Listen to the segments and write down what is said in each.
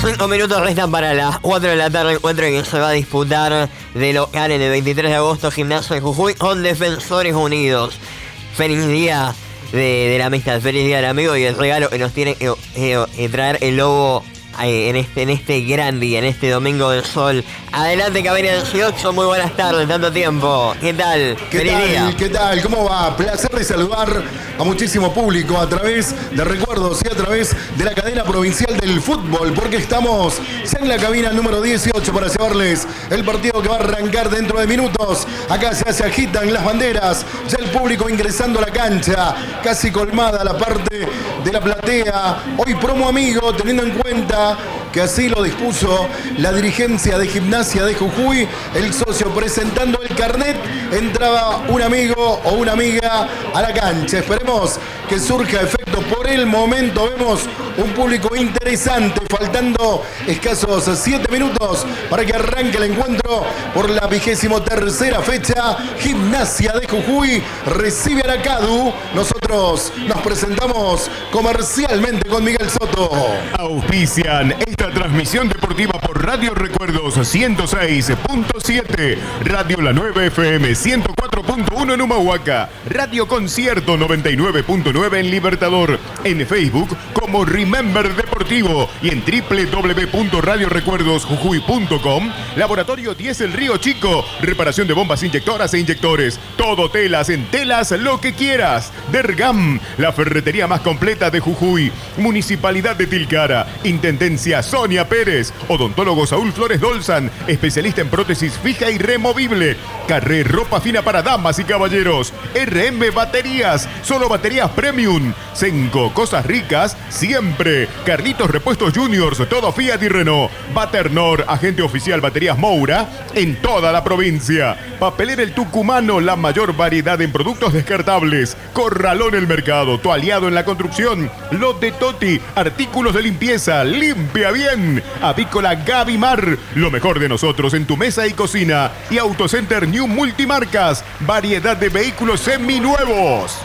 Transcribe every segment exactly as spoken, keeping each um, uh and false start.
Cinco minutos restan para las cuatro de la tarde, encuentro que se va a disputar de local en el veintitrés de agosto, Gimnasia de Jujuy con Defensores Unidos. Feliz día de, de la amistad, feliz día del amigo y el regalo que nos tiene que eh, eh, traer el Lobo eh, en, este, en este gran día, en este domingo del sol. Adelante, Cabina dieciocho, muy buenas tardes, tanto tiempo. ¿Qué tal? ¿Qué Feliz tal? día. ¿Qué tal? ¿Cómo va? Placer de saludar a muchísimo público a través de recuerdos y a través de la cadena provincial del fútbol, porque estamos en la cabina número dieciocho para llevarles el partido que va a arrancar dentro de minutos. Acá se, se agitan las banderas, ya el público ingresando a la cancha, casi colmada la parte de la platea. Hoy promo amigo, teniendo en cuenta que así lo dispuso la dirigencia de Gimnasia de Jujuy, el socio presentando el carnet, entraba un amigo o una amiga a la cancha. Esperemos que surja efecto. Por el momento vemos un público interesante, faltando escasos siete minutos para que arranque el encuentro por la vigésimo tercera fecha. Gimnasia de Jujuy recibe a la CADU. Nosotros nos presentamos comercialmente con Miguel Soto. Auspician esta transmisión deportiva por Radio Recuerdos ciento seis punto siete, Radio La Nueva F M ciento cuatro punto uno en Humahuaca, Radio Concierto noventa y nueve punto nueve en Libertador, en Facebook como Remember Deportivo y en doble u doble u doble u punto radio recuerdos jujuy punto com. Laboratorio diez El Río Chico, reparación de bombas inyectoras e inyectores, todo telas en telas lo que quieras. Dergam, la ferretería más completa de Jujuy. Municipalidad de Tilcara, Intendencia Sonia Pérez, Odontólogo Saúl Flores Dolzan, especialista en prótesis fija y removible. Carré ropa fina para damas y caballeros. R M Baterías, solo baterías premium. Senco, cosas ricas siempre. Carlitos Repuestos Juniors, todo Fiat y Renault. Baternor, agente oficial Baterías Moura en toda la provincia. Papelera El Tucumano, la mayor variedad en productos descartables. Corralón El Mercado, tu aliado en la construcción. Lote Toti, artículos de limpieza, limpia bien. Avícola Gavimar, lo mejor de nosotros en tu mesa y cocina. Y Autocenter New Multimarcas, variedad de vehículos seminuevos.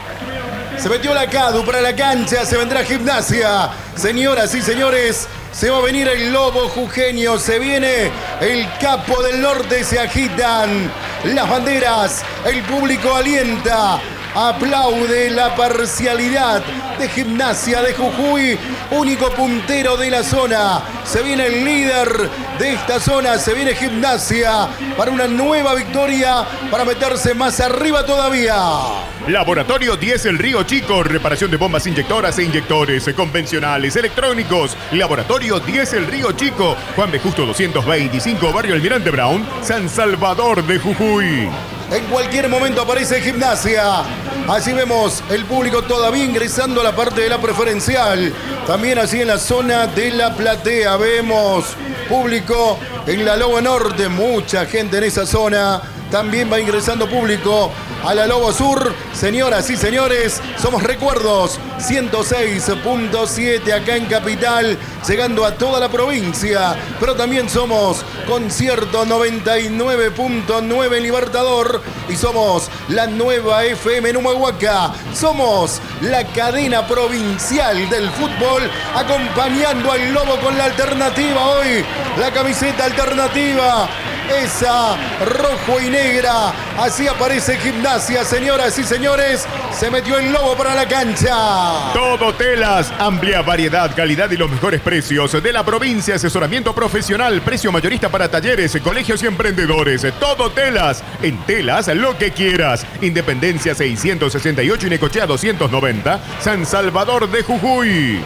Se metió la CADU para la cancha, se vendrá Gimnasia. Señoras y señores, se va a venir el Lobo jujeño, se viene el Capo del Norte, se agitan las banderas, el público alienta, aplaude la parcialidad de Gimnasia de Jujuy, único puntero de la zona. Se viene el líder de esta zona, se viene Gimnasia para una nueva victoria, para meterse más arriba todavía. Laboratorio diez El Río Chico, reparación de bombas inyectoras e inyectores convencionales, electrónicos. Laboratorio diez El Río Chico, Juan B. Justo doscientos veinticinco, Barrio Almirante Brown, San Salvador de Jujuy. En cualquier momento aparece Gimnasia. Allí vemos el público todavía ingresando a la parte de la preferencial. También así en la zona de la platea vemos público en la Lobo Norte. Mucha gente en esa zona. También va ingresando público a la Lobo Sur. Señoras y señores, somos Recuerdos ciento seis punto siete acá en Capital, llegando a toda la provincia. Pero también somos Concierto noventa y nueve punto nueve en Libertador. Y somos la Nueva F M en Humahuaca. Somos la cadena provincial del fútbol, acompañando al Lobo con la alternativa hoy. La camiseta alternativa, esa rojo y negra. Así aparece Gimnasia, señoras y señores. Se metió el Lobo para la cancha. Todo telas, amplia variedad, calidad y los mejores precios de la provincia. Asesoramiento profesional, precio mayorista para talleres, colegios y emprendedores. Todo telas, en telas lo que quieras. Independencia seiscientos sesenta y ocho y Necochea doscientos noventa, San Salvador de Jujuy.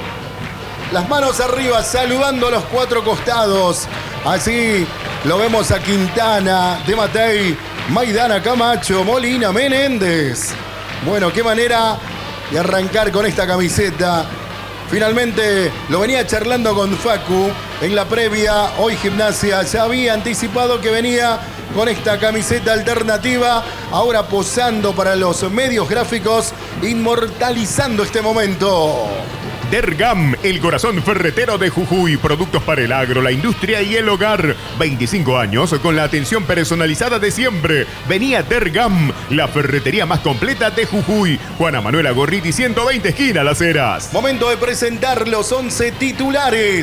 Las manos arriba, saludando a los cuatro costados. Así lo vemos a Quintana, De Matei, Maidana, Camacho, Molina, Menéndez. Bueno, qué manera de arrancar con esta camiseta. Finalmente lo venía charlando con Facu en la previa. Hoy Gimnasia ya había anticipado que venía con esta camiseta alternativa. Ahora posando para los medios gráficos, inmortalizando este momento. Dergam, el corazón ferretero de Jujuy. Productos para el agro, la industria y el hogar. veinticinco años con la atención personalizada de siempre. Venía Dergam, la ferretería más completa de Jujuy. Juana Manuela Gorriti, ciento veinte, esquina Las Heras. Momento de presentar los once titulares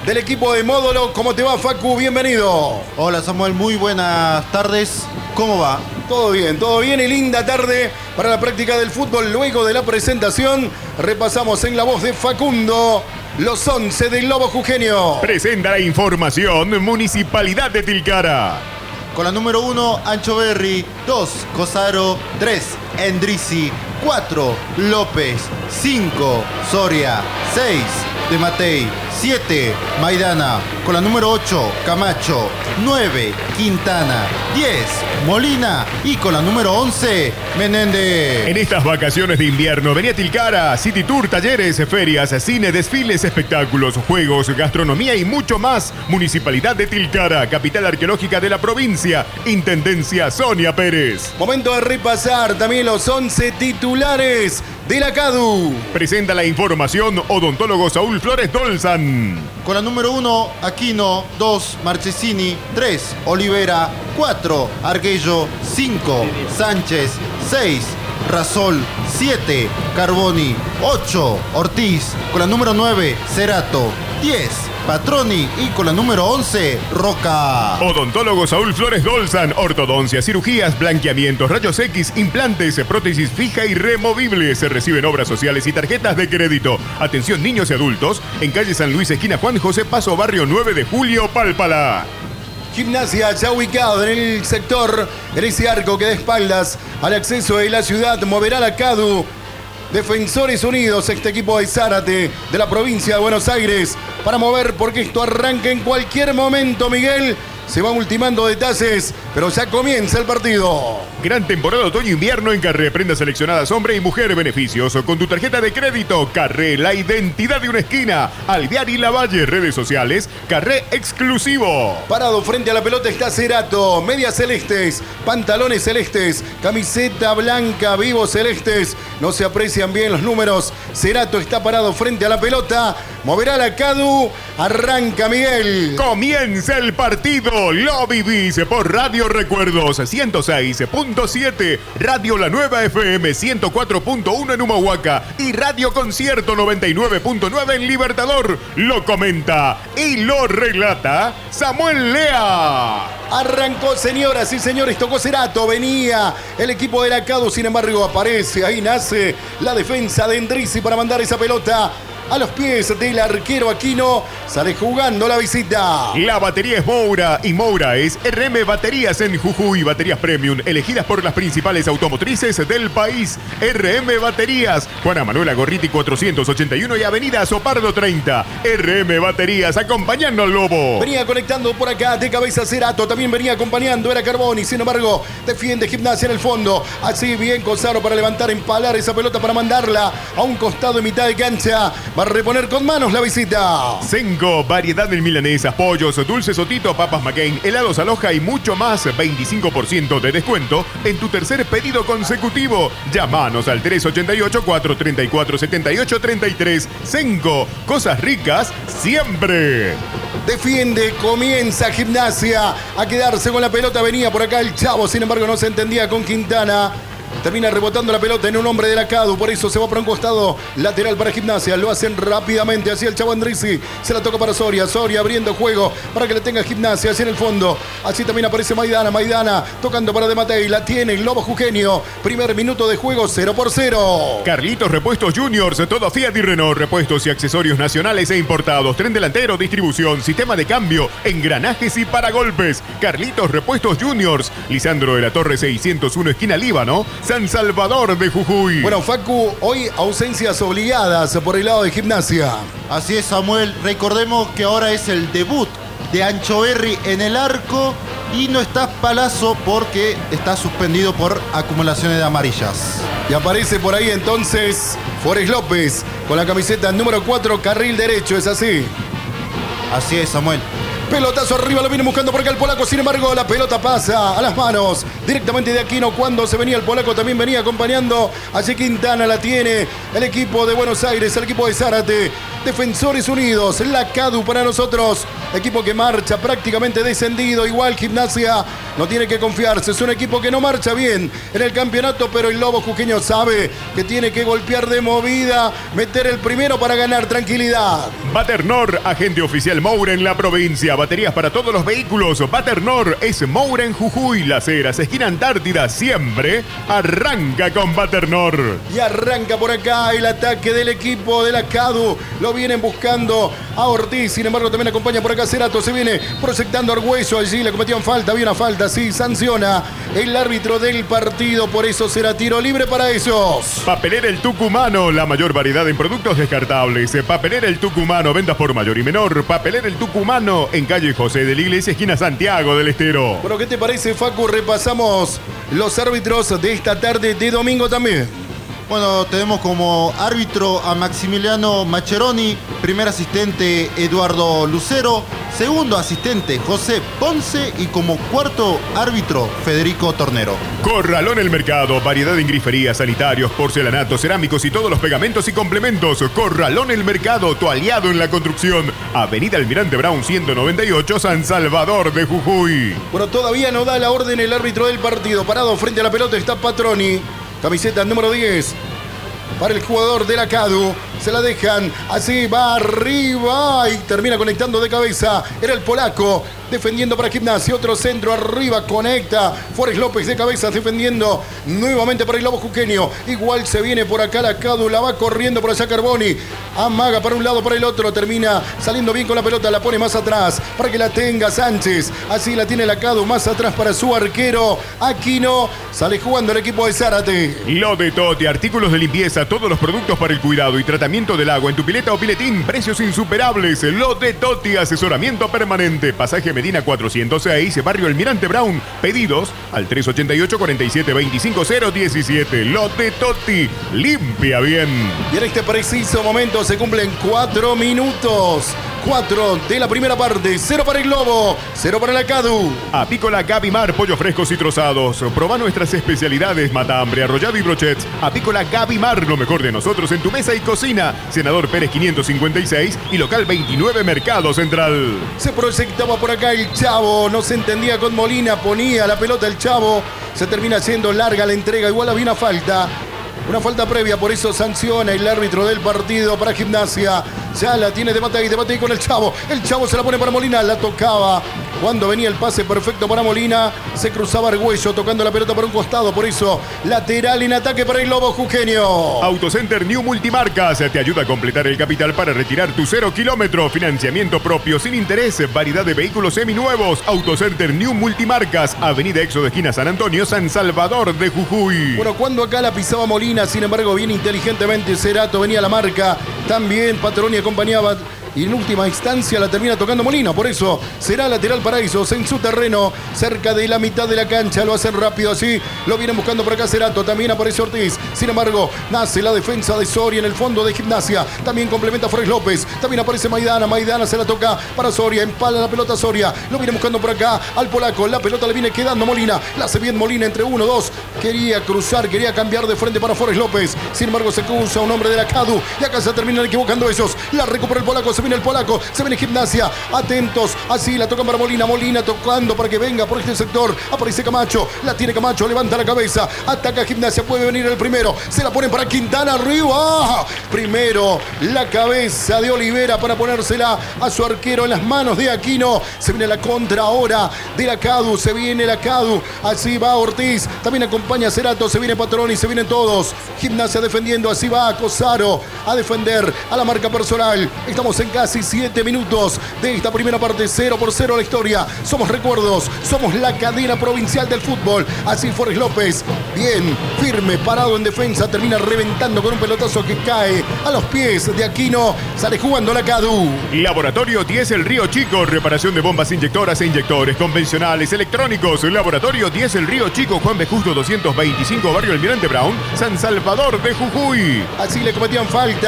del equipo de Módulo. ¿Cómo te va, Facu? Bienvenido. Hola, Samuel, muy buenas tardes. ¿Cómo va? Todo bien, todo bien y linda tarde para la práctica del fútbol. Luego de la presentación, repasamos en la voz de Facundo los once del Lobo Jujeño. Presenta la información Municipalidad de Tilcara. Con la número uno, Anchoverri. dos, Cosaro. tres, Endrizi. cuatro, López. cinco, Soria. seis, De Matei. siete, Maidana. Con la número ocho, Camacho. nueve, Quintana. diez, Molina. Y con la número once, Menéndez. En estas vacaciones de invierno, vení a Tilcara. City Tour, talleres, ferias, cine, desfiles, espectáculos, juegos, gastronomía y mucho más. Municipalidad de Tilcara, capital arqueológica de la provincia. Intendencia Sonia Pérez. Momento de repasar también los once titulares de la CADU. Presenta la información Odontólogo Saúl Flores Dolzan. Con la número uno, Aquino. dos, Marchesini. tres, Olivera. cuatro, Arguello. cinco, Sánchez. seis, Rasol. siete, Carboni. ocho, Ortiz. Con la número nueve, Cerato. diez, Patroni. Y con la número once, Roca. Odontólogo Saúl Flores Dolzan. Ortodoncia, cirugías, blanqueamientos, rayos X, implantes, prótesis fija y removible. Se reciben obras sociales y tarjetas de crédito. Atención niños y adultos. En calle San Luis, esquina Juan José Paso, barrio nueve de julio, Pálpala. Gimnasia ya ubicado en el sector, en ese arco que da espaldas al acceso de la ciudad, moverá la CADU. Defensores Unidos, este equipo de Zárate, de la provincia de Buenos Aires, para mover porque esto arranca en cualquier momento, Miguel. Se van ultimando detalles, pero ya comienza el partido. Gran temporada otoño-invierno en Carré. Prendas seleccionadas hombre y mujer. Beneficios con tu tarjeta de crédito. Carré, la identidad de una esquina. Alvear y Lavalle. Redes sociales. Carré exclusivo. Parado frente a la pelota está Cerato. Medias celestes, pantalones celestes, camiseta blanca, vivos celestes. No se aprecian bien los números. Cerato está parado frente a la pelota. Moverá la CADU. Arranca, Miguel. Comienza el partido. Lo vivís por Radio Recuerdos ciento seis punto siete, Radio La Nueva F M ciento cuatro punto uno en Humahuaca y Radio Concierto noventa y nueve punto nueve en Libertador. Lo comenta y lo relata Samuel Lea. Arrancó, señoras y señores, tocó Cerato, venía el equipo de la CADU, sin embargo aparece, ahí nace la defensa de Endrizi para mandar esa pelota a los pies del arquero Aquino. Sale jugando la visita. La batería es Moura y Moura es R M Baterías en Jujuy. Baterías premium elegidas por las principales automotrices del país. R M Baterías. Juana Manuela Gorriti cuatrocientos ochenta y uno y Avenida Sopardo treinta. R M Baterías acompañando al Lobo. Venía conectando por acá de cabeza Cerato. También venía acompañando. Era Carboni. Sin embargo, defiende Gimnasia en el fondo. Así bien Cosaro para levantar, empalar esa pelota para mandarla a un costado en mitad de cancha. Va a reponer con manos la visita. Sengo, variedad de milanesas, pollos, dulces Sotito, papas McCain, helados Aloha y mucho más. veinticinco por ciento de descuento en tu tercer pedido consecutivo. Llámanos al tres ocho ocho, cuatro tres cuatro, siete ocho tres tres. Sengo, cosas ricas siempre. Defiende, comienza Gimnasia a quedarse con la pelota. Venía por acá el Chavo, sin embargo no se entendía con Quintana. Termina rebotando la pelota en un hombre de la CADU, por eso se va para un costado lateral para Gimnasia. Lo hacen rápidamente hacia el Chavo Endrizi. Se la toca para Soria. Soria abriendo juego para que le tenga Gimnasia hacia en el fondo. Así también aparece Maidana. Maidana tocando para De Matei. La tiene el Lobo Jujeño. Primer minuto de juego, cero por cero. Carlitos Repuestos Juniors. Todo Fiat y Renault. Repuestos y accesorios nacionales e importados. Tren delantero, distribución, sistema de cambio, engranajes y paragolpes. Carlitos Repuestos Juniors. Lisandro de la Torre seiscientos uno, esquina Líbano, San Salvador de Jujuy. Bueno, Facu, hoy ausencias obligadas por el lado de Gimnasia. Así es, Samuel. Recordemos que ahora es el debut de Anchoverri en el arco y no está Palazzo porque está suspendido por acumulaciones de amarillas. Y aparece por ahí entonces Forés López con la camiseta número cuatro, carril derecho, ¿es así? Así es, Samuel. Pelotazo arriba, lo viene buscando por acá el polaco. Sin embargo, la pelota pasa a las manos directamente de Aquino. Cuando se venía el polaco, también venía acompañando. Allí Quintana la tiene el equipo de Buenos Aires, el equipo de Zárate. Defensores Unidos, la CADU para nosotros. Equipo que marcha prácticamente descendido. Igual Gimnasia no tiene que confiarse. Es un equipo que no marcha bien en el campeonato, pero el Lobo Jujeño sabe que tiene que golpear de movida, meter el primero para ganar tranquilidad. Baternor, agente oficial Moura en la provincia. Baterías para todos los vehículos. Baternor es Moura en Jujuy, Las Heras, esquina Antártida. Siempre arranca con Baternor. Y arranca por acá el ataque del equipo de la CADU. Lo vienen buscando a Ortiz. Sin embargo, también acompaña por acá Cerato. Se viene proyectando Argüello. Allí le cometían falta. Había una falta. Sí, sanciona el árbitro del partido. Por eso será tiro libre para ellos. Papelera El Tucumano. La mayor variedad en productos descartables. Papelera El Tucumano. Ventas por mayor y menor. Papelera El Tucumano. En calle José de la Iglesia, esquina Santiago del Estero. Bueno, ¿qué te parece, Facu? Repasamos los árbitros de esta tarde de domingo también. Bueno, tenemos como árbitro a Maximiliano Macheroni, primer asistente Eduardo Lucero, segundo asistente José Ponce y como cuarto árbitro Federico Tornero. Corralón El Mercado, variedad en griferías, sanitarios, porcelanatos, cerámicos y todos los pegamentos y complementos. Corralón El Mercado, tu aliado en la construcción. Avenida Almirante Brown ciento noventa y ocho, San Salvador de Jujuy. Bueno, todavía no da la orden el árbitro del partido. Parado frente a la pelota está Patroni. Camiseta número diez para el jugador de la CADU. Se la dejan, así va arriba y termina conectando de cabeza. Era el polaco defendiendo para Gimnasia. Otro centro arriba, conecta. Forés López de cabeza defendiendo nuevamente para el Lobo Jujeño. Igual se viene por acá la CADU, la va corriendo por allá Carboni. Amaga para un lado, para el otro. Termina saliendo bien con la pelota, la pone más atrás para que la tenga Sánchez. Así la tiene la CADU más atrás para su arquero Aquino. Sale jugando el equipo de Zárate. Lo de Toti, artículos de limpieza, todos los productos para el cuidado y tratamiento del agua en tu pileta o piletín, precios insuperables. Lo de Toti, asesoramiento permanente. Pasaje Medina cuatrocientos seis, barrio Almirante Brown. Pedidos al tres ochenta y ocho, cuarenta y siete, veinticinco, cero diecisiete. Lo de Toti, limpia bien. Y en este preciso momento se cumplen cuatro minutos. Cuatro de la primera parte. Cero para el Globo, cero para la CADU. Apícola Gavimar, pollos frescos y trozados. Proba nuestras especialidades, matambre, arrollado y brochets. Apícola Gavimar, lo mejor de nosotros en tu mesa y cocina. Senador Pérez quinientos cincuenta y seis y local veintinueve, Mercado Central. Se proyectaba por acá el Chavo. No se entendía con Molina. Ponía la pelota el Chavo. Se termina haciendo larga la entrega. Igual había una falta. Una falta previa, por eso sanciona el árbitro del partido para Gimnasia. Ya la tiene de Matei, de Matei con el Chavo. El Chavo se la pone para Molina, la tocaba. Cuando venía el pase perfecto para Molina, se cruzaba Argüello tocando la pelota por un costado. Por eso, lateral en ataque para el Lobo Jujeño. Autocenter New Multimarcas te ayuda a completar el capital para retirar tu cero kilómetro. Financiamiento propio sin interés. Variedad de vehículos seminuevos. Autocenter New Multimarcas. Avenida Éxodo, esquina San Antonio, San Salvador de Jujuy. Bueno, cuando acá la pisaba Molina, sin embargo, bien inteligentemente Cerato venía a la marca. También Patroni acompañaba. Y en última instancia la termina tocando Molina. Por eso será lateral para ellos en su terreno, cerca de la mitad de la cancha. Lo hacen rápido así. Lo vienen buscando por acá Cerato. También aparece Ortiz. Sin embargo, nace la defensa de Soria en el fondo de Gimnasia. También complementa Forés López. También aparece Maidana. Maidana se la toca para Soria. Empala la pelota Soria. Lo viene buscando por acá al polaco. La pelota le viene quedando Molina. La hace bien Molina entre uno, dos. Quería cruzar, quería cambiar de frente para Forés López. Sin embargo, se cruza un hombre de la CADU. Y acá se terminan equivocando ellos. La recupera el polaco. Se viene el polaco, se viene Gimnasia, atentos, así la tocan para Molina, Molina tocando para que venga por este sector, aparece Camacho, la tiene Camacho, levanta la cabeza, ataca Gimnasia, puede venir el primero, se la ponen para Quintana arriba, primero la cabeza de Olivera para ponérsela a su arquero en las manos de Aquino, se viene la contra ahora de la CADU, se viene la CADU, así va Ortiz, también acompaña Cerato, se viene Patroni, se vienen todos, Gimnasia defendiendo, así va Cosaro a defender a la marca personal, estamos en casi siete minutos de esta primera parte, cero por cero la historia. Somos recuerdos, somos la cadena provincial del fútbol. Así Forés López, bien, firme, parado en defensa, termina reventando con un pelotazo que cae a los pies de Aquino. Sale jugando la CADU. Laboratorio diez El Río Chico, reparación de bombas inyectoras e inyectores convencionales, electrónicos. Laboratorio diez El Río Chico, Juan B. Justo doscientos veinticinco, barrio Almirante Brown, San Salvador de Jujuy. Así le cometían falta a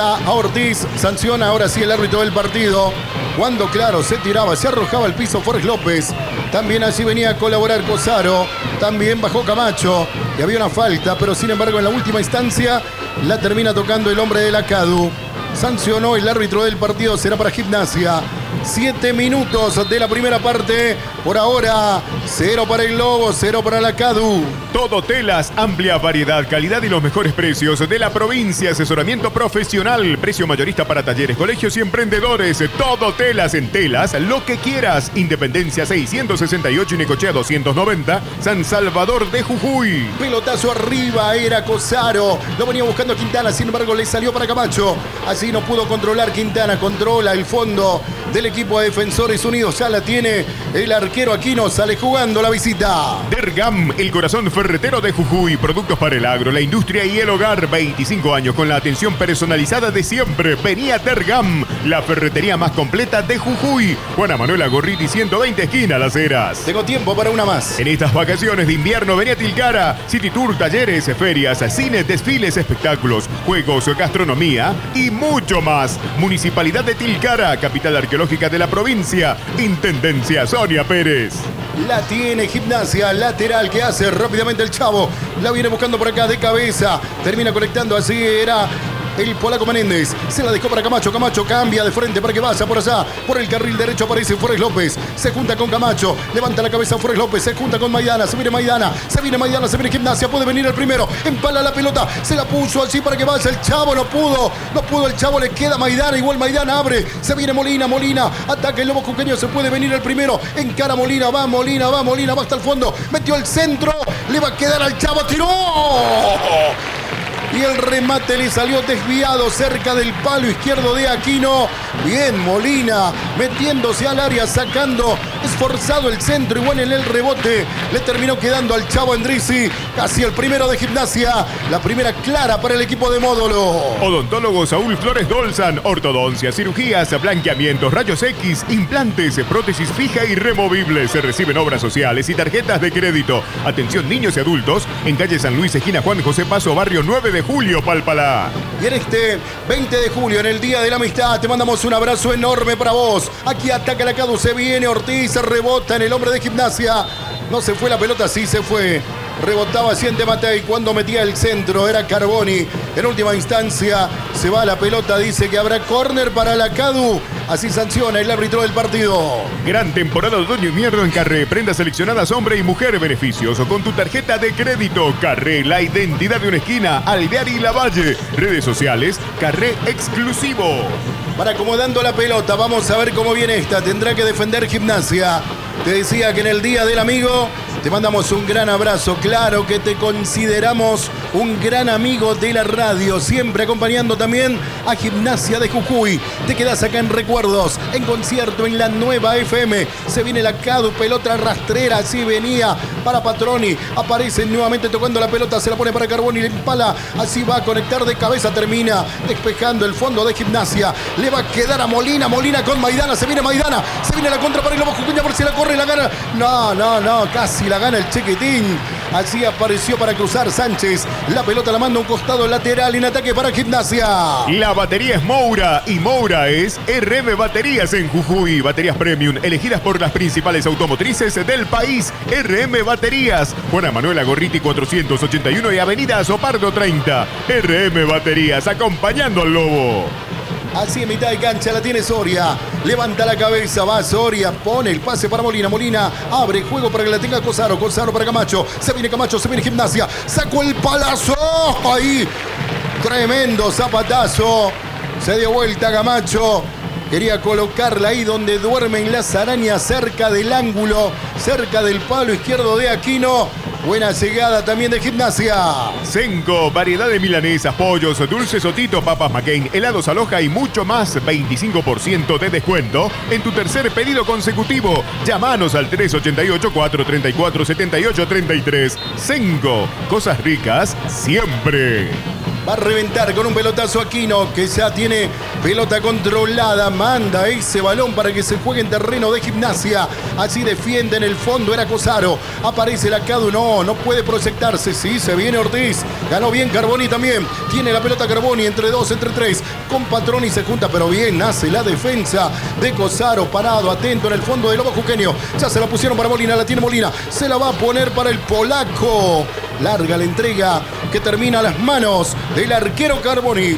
Ortiz. Sanciona ahora sí el árbitro del partido. Cuando, claro, se tiraba, se arrojaba al piso Forrest López. También allí venía a colaborar Cosaro. También bajó Camacho. Y había una falta, pero sin embargo en la última instancia la termina tocando el hombre de la Cadu. Sancionó el árbitro del partido, será para Gimnasia. Siete minutos de la primera parte. Por ahora, cero para el Lobo, cero para la Cadu. Todo Telas, amplia variedad, calidad y los mejores precios de la provincia. Asesoramiento profesional, precio mayorista para talleres, colegios y emprendedores. Todo Telas en Telas, lo que quieras. Independencia seiscientos sesenta y ocho y Necochea doscientos noventa, San Salvador de Jujuy. Pelotazo arriba, era Cosaro. Lo venía buscando Quintana, sin embargo le salió para Camacho. Así no pudo controlar Quintana, controla el fondo del equipo de Defensores Unidos. Ya la tiene el arquero Aquino, sale jugando la visita. Dergam, el corazón ferretero de Jujuy. Productos para el agro, la industria y el hogar. veinticinco años con la atención personalizada de siempre. Venía Dergam, la ferretería más completa de Jujuy. Juana Manuela Gorriti, ciento veinte, esquina Las Heras. Tengo tiempo para una más. En estas vacaciones de invierno, venía Tilcara. City Tour, talleres, ferias, cines, desfiles, espectáculos, juegos, gastronomía y mucho más. Municipalidad de Tilcara, capital arqueológica de la provincia. Intendencia Sonia Pérez. La tiene Gimnasia, lateral que hace rápidamente el Chavo. La viene buscando por acá de cabeza. Termina conectando, así era el polaco Menéndez. Se la dejó para Camacho. Camacho cambia de frente para que vaya por allá. Por el carril derecho aparece Forrest López. Se junta con Camacho. Levanta la cabeza Forrest López. Se junta con Maidana. Se viene Maidana. Se viene Maidana. Se viene Gimnasia. Puede venir el primero. Empala la pelota. Se la puso así para que vaya el Chavo. No pudo. No pudo el Chavo. Le queda Maidana. Igual Maidana abre. Se viene Molina. Molina. Ataca el Lobo Juqueño. Se puede venir el primero. Encara Molina. Va Molina. Va Molina. Va hasta el fondo. Metió el centro. Le va a quedar al Chavo. ¡Tiró! Y el remate le salió desviado cerca del palo izquierdo de Aquino. Bien Molina metiéndose al área, sacando esforzado el centro. Igual en el rebote le terminó quedando al Chavo Endrizzi. Casi el primero de Gimnasia. La primera clara para el equipo de Módulo. Odontólogo Saúl Flores Dolzan. Ortodoncia, cirugías, blanqueamientos, rayos X, implantes, prótesis fija y removible. Se reciben obras sociales y tarjetas de crédito. Atención niños y adultos. En calle San Luis, esquina Juan José Paso, barrio nueve de julio, Palpalá. Y en este veinte de julio, en el Día de la Amistad, te mandamos un abrazo enorme para vos. Aquí ataca la Cadu, se viene Ortiz, se rebota en el hombre de Gimnasia. No se fue la pelota, sí se fue. Rebotaba Siente Matei cuando metía el centro, era Carboni. En última instancia se va la pelota, dice que habrá córner para la Cadu. Así sanciona el árbitro del partido. Gran temporada de otoño y invierno en Carré. Prendas seleccionadas hombre y mujer, beneficios o con tu tarjeta de crédito. Carré, la identidad de una esquina. Alvear y Lavalle. Redes sociales, Carré exclusivo. Para acomodando la pelota, vamos a ver cómo viene esta. Tendrá que defender Gimnasia. Te decía que en el Día del Amigo te mandamos un gran abrazo. Claro que te consideramos un gran amigo de la radio, siempre acompañando también a Gimnasia de Jujuy. Te quedas acá en Recuerdos, en concierto en la nueva F M. Se viene la Cadu, pelota rastrera, así venía para Patroni. Aparece nuevamente tocando la pelota, se la pone para Carboni, le empala, así va a conectar de cabeza, termina despejando el fondo de Gimnasia. Le va a quedar a Molina, Molina con Maidana, se viene Maidana, se viene la contra para el Lobo Jujuy, por si la corre, la gana. No, no, no, casi la gana el Chiquitín. Así apareció para cruzar Sánchez. La pelota la manda a un costado lateral en ataque para Gimnasia. La batería es Moura y Moura es R M Baterías en Jujuy. Baterías premium elegidas por las principales automotrices del país. R M Baterías. Juana Manuela Gorriti cuatrocientos ochenta y uno y Avenida Azopardo treinta. R M Baterías acompañando al Lobo. Así en mitad de cancha la tiene Soria. Levanta la cabeza, va Soria, pone el pase para Molina. Molina abre juego para que la tenga Cosaro. Cosaro para Camacho. Se viene Camacho, se viene Gimnasia. Sacó el palazo. Ahí. Tremendo zapatazo. Se dio vuelta Camacho. Quería colocarla ahí donde duermen las arañas, cerca del ángulo, cerca del palo izquierdo de Aquino. Buena llegada también de Gimnasia. Senco, variedad de milanesas, pollos, dulces Otito, papas McCain, helados Aloja y mucho más. veinticinco por ciento de descuento en tu tercer pedido consecutivo. Llámanos al tres ocho ocho, cuatro tres cuatro, siete ocho tres tres. Senco, cosas ricas siempre. Va a reventar con un pelotazo Aquino, que ya tiene pelota controlada. Manda ese balón para que se juegue en terreno de Gimnasia. Así defiende en el fondo, era Cosaro. Aparece la Cadu, no, no puede proyectarse. Sí, se viene Ortiz. Ganó bien Carboni también. Tiene la pelota Carboni entre dos, entre tres. Con Patroni se junta, pero bien hace la defensa de Cosaro. Parado, atento en el fondo del Lobo Jujeño. Ya se la pusieron para Molina, la tiene Molina. Se la va a poner para el polaco. Larga la entrega que termina a las manos del arquero Carboni.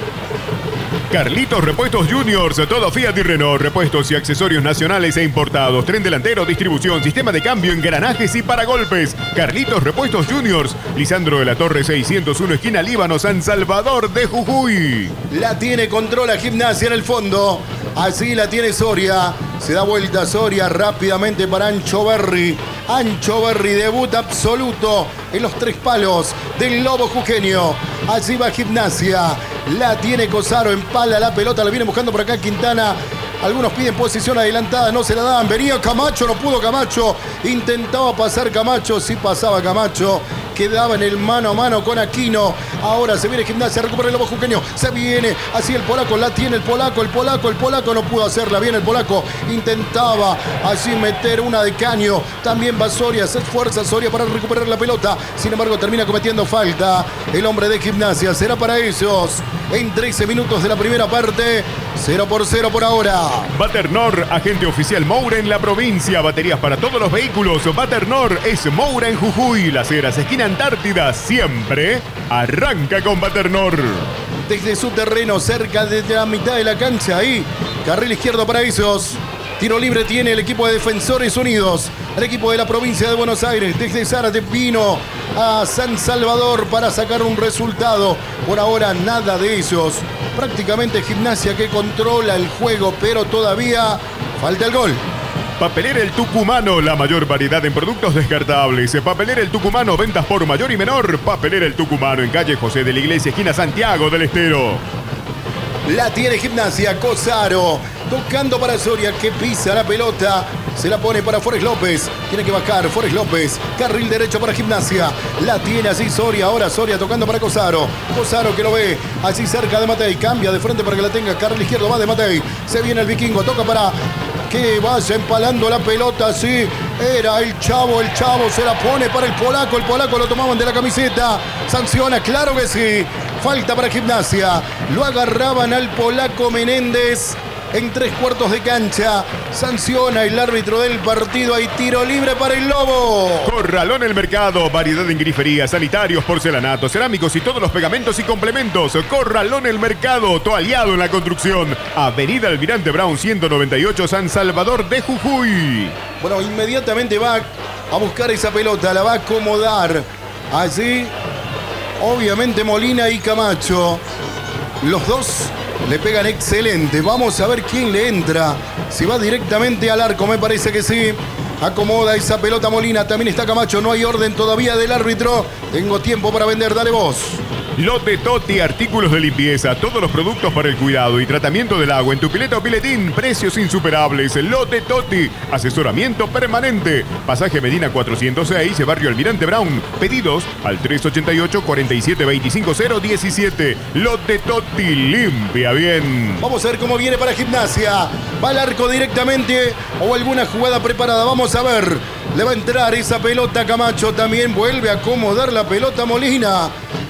Carlitos Repuestos Juniors, todo Fiat y Renault, repuestos y accesorios nacionales e importados, tren delantero, distribución, sistema de cambio, engranajes y paragolpes. Carlitos Repuestos Juniors, Lisandro de la Torre seiscientos uno, esquina Líbano, San Salvador de Jujuy. La tiene, controla Gimnasia en el fondo. Así la tiene Soria. Se da vuelta Soria rápidamente para Ancho Berry. Ancho Berry, debut absoluto en los tres palos del Lobo Jujeño. Así va Gimnasia. La tiene Cosaro, empala la pelota, la viene buscando por acá Quintana. Algunos piden posición adelantada, no se la dan. Venía Camacho, no pudo Camacho. Intentaba pasar Camacho, sí pasaba Camacho. Quedaba en el mano a mano con Aquino. Ahora se viene Gimnasia, recupera el Lobo Jujeño. Se viene, así el polaco, la tiene el polaco, el polaco, el polaco no pudo hacerla bien el polaco. Intentaba así meter una de caño. También va Soria, se esfuerza Soria para recuperar la pelota. Sin embargo, termina cometiendo falta el hombre de Gimnasia. Será para ellos en trece minutos de la primera parte. cero por cero por ahora. Baternor, agente oficial Moura en la provincia. Baterías para todos los vehículos. Baternor es Moura en Jujuy. Las Heras, esquina Antártida, siempre arranca con Baternor. Desde su terreno, cerca de la mitad de la cancha, ahí, carril izquierdo para ellos. Tiro libre tiene el equipo de Defensores Unidos. El equipo de la provincia de Buenos Aires. Desde Zárate vino a San Salvador para sacar un resultado. Por ahora nada de ellos. Prácticamente Gimnasia que controla el juego, pero todavía falta el gol. Papelera El Tucumano, la mayor variedad en productos descartables. Papelera El Tucumano, ventas por mayor y menor. Papelera El Tucumano en calle José de la Iglesia, esquina Santiago del Estero. La tiene Gimnasia, Cosaro, tocando para Soria, que pisa la pelota, se la pone para Forés López, tiene que bajar Forés López, carril derecho para Gimnasia, la tiene así Soria, ahora Soria tocando para Cosaro, Cosaro que lo ve, así cerca de Matei, cambia de frente para que la tenga, carril izquierdo va de Matei, se viene el vikingo, toca para que vaya empalando la pelota, sí, era el Chavo, el Chavo se la pone para el polaco, el polaco lo tomaban de la camiseta, sanciona, claro que sí. Falta para Gimnasia. Lo agarraban al polaco Menéndez en tres cuartos de cancha. Sanciona el árbitro del partido. Hay tiro libre para el Lobo. Corralón El Mercado. Variedad en grifería, sanitarios, porcelanatos, cerámicos y todos los pegamentos y complementos. Corralón El Mercado. Tu aliado en la construcción. Avenida Almirante Brown ciento noventa y ocho, San Salvador de Jujuy. Bueno, inmediatamente va a buscar esa pelota. La va a acomodar. Allí. Obviamente Molina y Camacho, los dos le pegan excelente. Vamos a ver quién le entra. Si va directamente al arco, me parece que sí. Acomoda esa pelota Molina, también está Camacho. No hay orden todavía del árbitro. Tengo tiempo para vender, dale vos. Lote Toti, artículos de limpieza, todos los productos para el cuidado y tratamiento del agua en tu pileta o piletín, precios insuperables. Lote Toti, asesoramiento permanente. Pasaje Medina cuatrocientos seis, Barrio Almirante Brown. Pedidos al tres ochenta y ocho, cuarenta y siete, veinticinco, cero diecisiete. Lote Toti, limpia bien. Vamos a ver cómo viene para Gimnasia. Va al arco directamente o alguna jugada preparada. Vamos a ver. Le va a entrar esa pelota Camacho. También vuelve a acomodar la pelota Molina.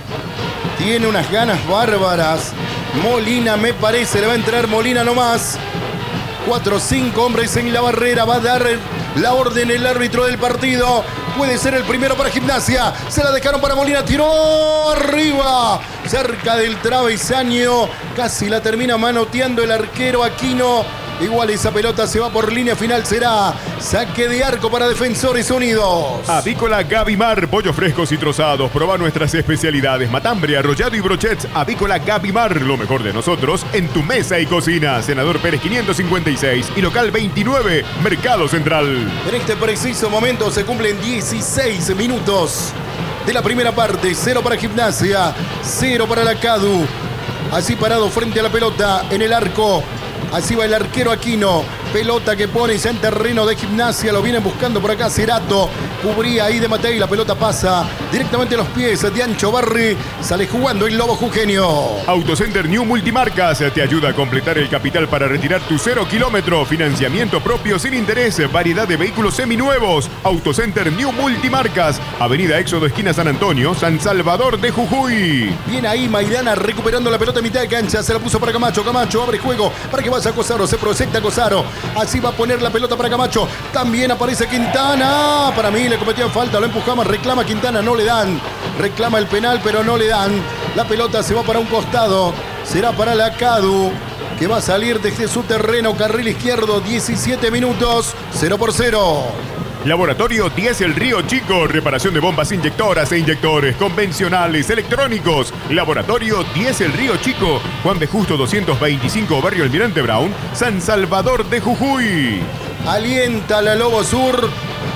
Tiene unas ganas bárbaras. Molina me parece, le va a entrar Molina nomás. Cuatro o cinco hombres en la barrera. Va a dar la orden el árbitro del partido. Puede ser el primero para Gimnasia. Se la dejaron para Molina. Tiró arriba. Cerca del travesaño. Casi la termina manoteando el arquero Aquino. Igual esa pelota se va por línea final. Será saque de arco para Defensores Unidos. Avícola Gavimar, pollos frescos y trozados. Proba nuestras especialidades: matambre, arrollado y brochets. Avícola Gavimar, lo mejor de nosotros en tu mesa y cocina. Senador Pérez quinientos cincuenta y seis y local veintinueve, Mercado Central. En este preciso momento se cumplen dieciséis minutos de la primera parte. Cero para Gimnasia, cero para la Cadu. Así parado frente a la pelota en el arco. Así va el arquero Aquino. Pelota que pone ya en terreno de Gimnasia. Lo vienen buscando por acá Cerato. Cubría ahí de Matei. La pelota pasa directamente a los pies de Ancho Barri. Sale jugando el Lobo Jujeño. Autocenter New Multimarcas te ayuda a completar el capital para retirar tu cero kilómetro. Financiamiento propio sin interés. Variedad de vehículos seminuevos. Autocenter New Multimarcas. Avenida Éxodo, esquina San Antonio, San Salvador de Jujuy. Viene ahí Maidana recuperando la pelota en mitad de cancha. Se la puso para Camacho. Camacho abre juego para que vaya Cosaro. Se proyecta Cosaro. Así va a poner la pelota para Camacho. También aparece Quintana. Para mí le cometían falta. Lo empujamos. Reclama Quintana. No le dan. Reclama el penal, pero no le dan. La pelota se va para un costado. Será para la Cadu, que va a salir desde su terreno. Carril izquierdo. diecisiete minutos. cero por cero. Laboratorio diez El Río Chico, reparación de bombas inyectoras e inyectores convencionales, electrónicos. Laboratorio diez El Río Chico, Juan de Justo doscientos veinticinco, Barrio Almirante Brown, San Salvador de Jujuy. Alienta la Lobo Sur.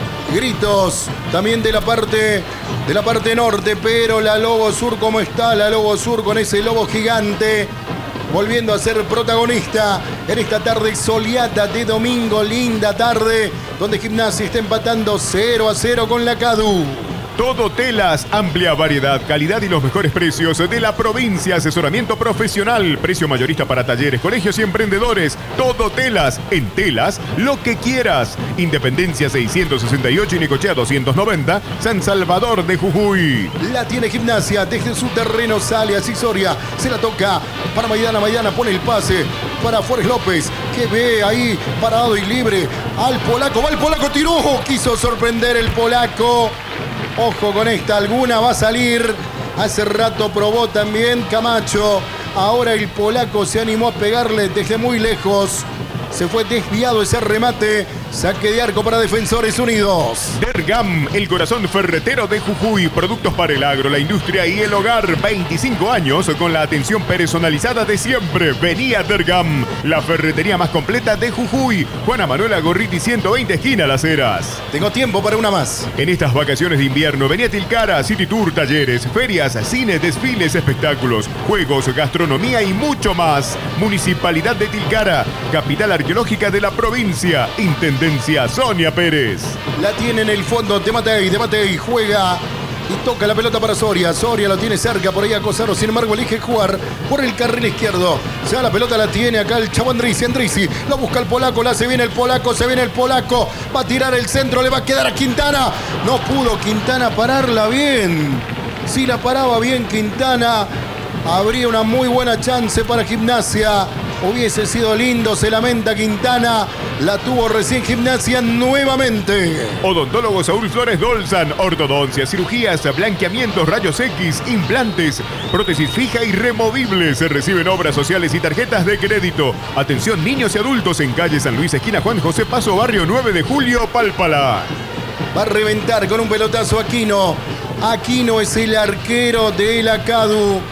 Gritos también de la parte de la parte norte, pero la Lobo Sur, ¿cómo está la Lobo Sur con ese lobo gigante? Volviendo a ser protagonista en esta tarde soleada de domingo, linda tarde, donde Gimnasia está empatando cero a cero con la Cadu. Todo Telas, amplia variedad, calidad y los mejores precios de la provincia. Asesoramiento profesional, precio mayorista para talleres, colegios y emprendedores. Todo Telas, en Telas, lo que quieras. Independencia seiscientos sesenta y ocho y Necochea doscientos noventa, San Salvador de Jujuy. La tiene Gimnasia, desde su terreno sale a Cisoria, se la toca para Maidana. Maidana pone el pase para Forés López, que ve ahí parado y libre al polaco. Va el polaco, tiró, quiso sorprender el polaco. Ojo con esta, alguna va a salir. Hace rato probó también Camacho. Ahora el polaco se animó a pegarle desde muy lejos. Se fue desviado ese remate. Saque de arco para Defensores Unidos. Dergam, el corazón ferretero de Jujuy. Productos para el agro, la industria y el hogar. veinticinco años con la atención personalizada de siempre. Vení a Dergam, la ferretería más completa de Jujuy. Juana Manuela Gorriti ciento veinte, esquina Las Heras. Tengo tiempo para una más. En estas vacaciones de invierno, vení a Tilcara, City Tour, talleres, ferias, cine, desfiles, espectáculos, juegos, gastronomía y mucho más. Municipalidad de Tilcara, capital arqueológica de la provincia. Intendencia Sonia Pérez. La tiene en el fondo de Matei. De Matei juega y toca la pelota para Soria. Soria lo tiene cerca por ahí a Cosaro. Sin embargo, elige jugar por el carril izquierdo. Ya la pelota la tiene acá el chavo Andrisi. Andrisi lo busca el polaco. La hace bien el polaco. Se viene el polaco. Va a tirar el centro. Le va a quedar a Quintana. No pudo Quintana pararla bien. Si la paraba bien Quintana, habría una muy buena chance para Gimnasia. Hubiese sido lindo, se lamenta Quintana. La tuvo recién Gimnasia nuevamente. Odontólogo Saúl Flores Dolzan, ortodoncia, cirugías, blanqueamientos, rayos X, implantes, prótesis fija y removible. Se reciben obras sociales y tarjetas de crédito. Atención niños y adultos en calle San Luis, esquina Juan José Paso, barrio nueve de julio, Palpala. Va a reventar con un pelotazo Aquino. Aquino es el arquero de la Cadu.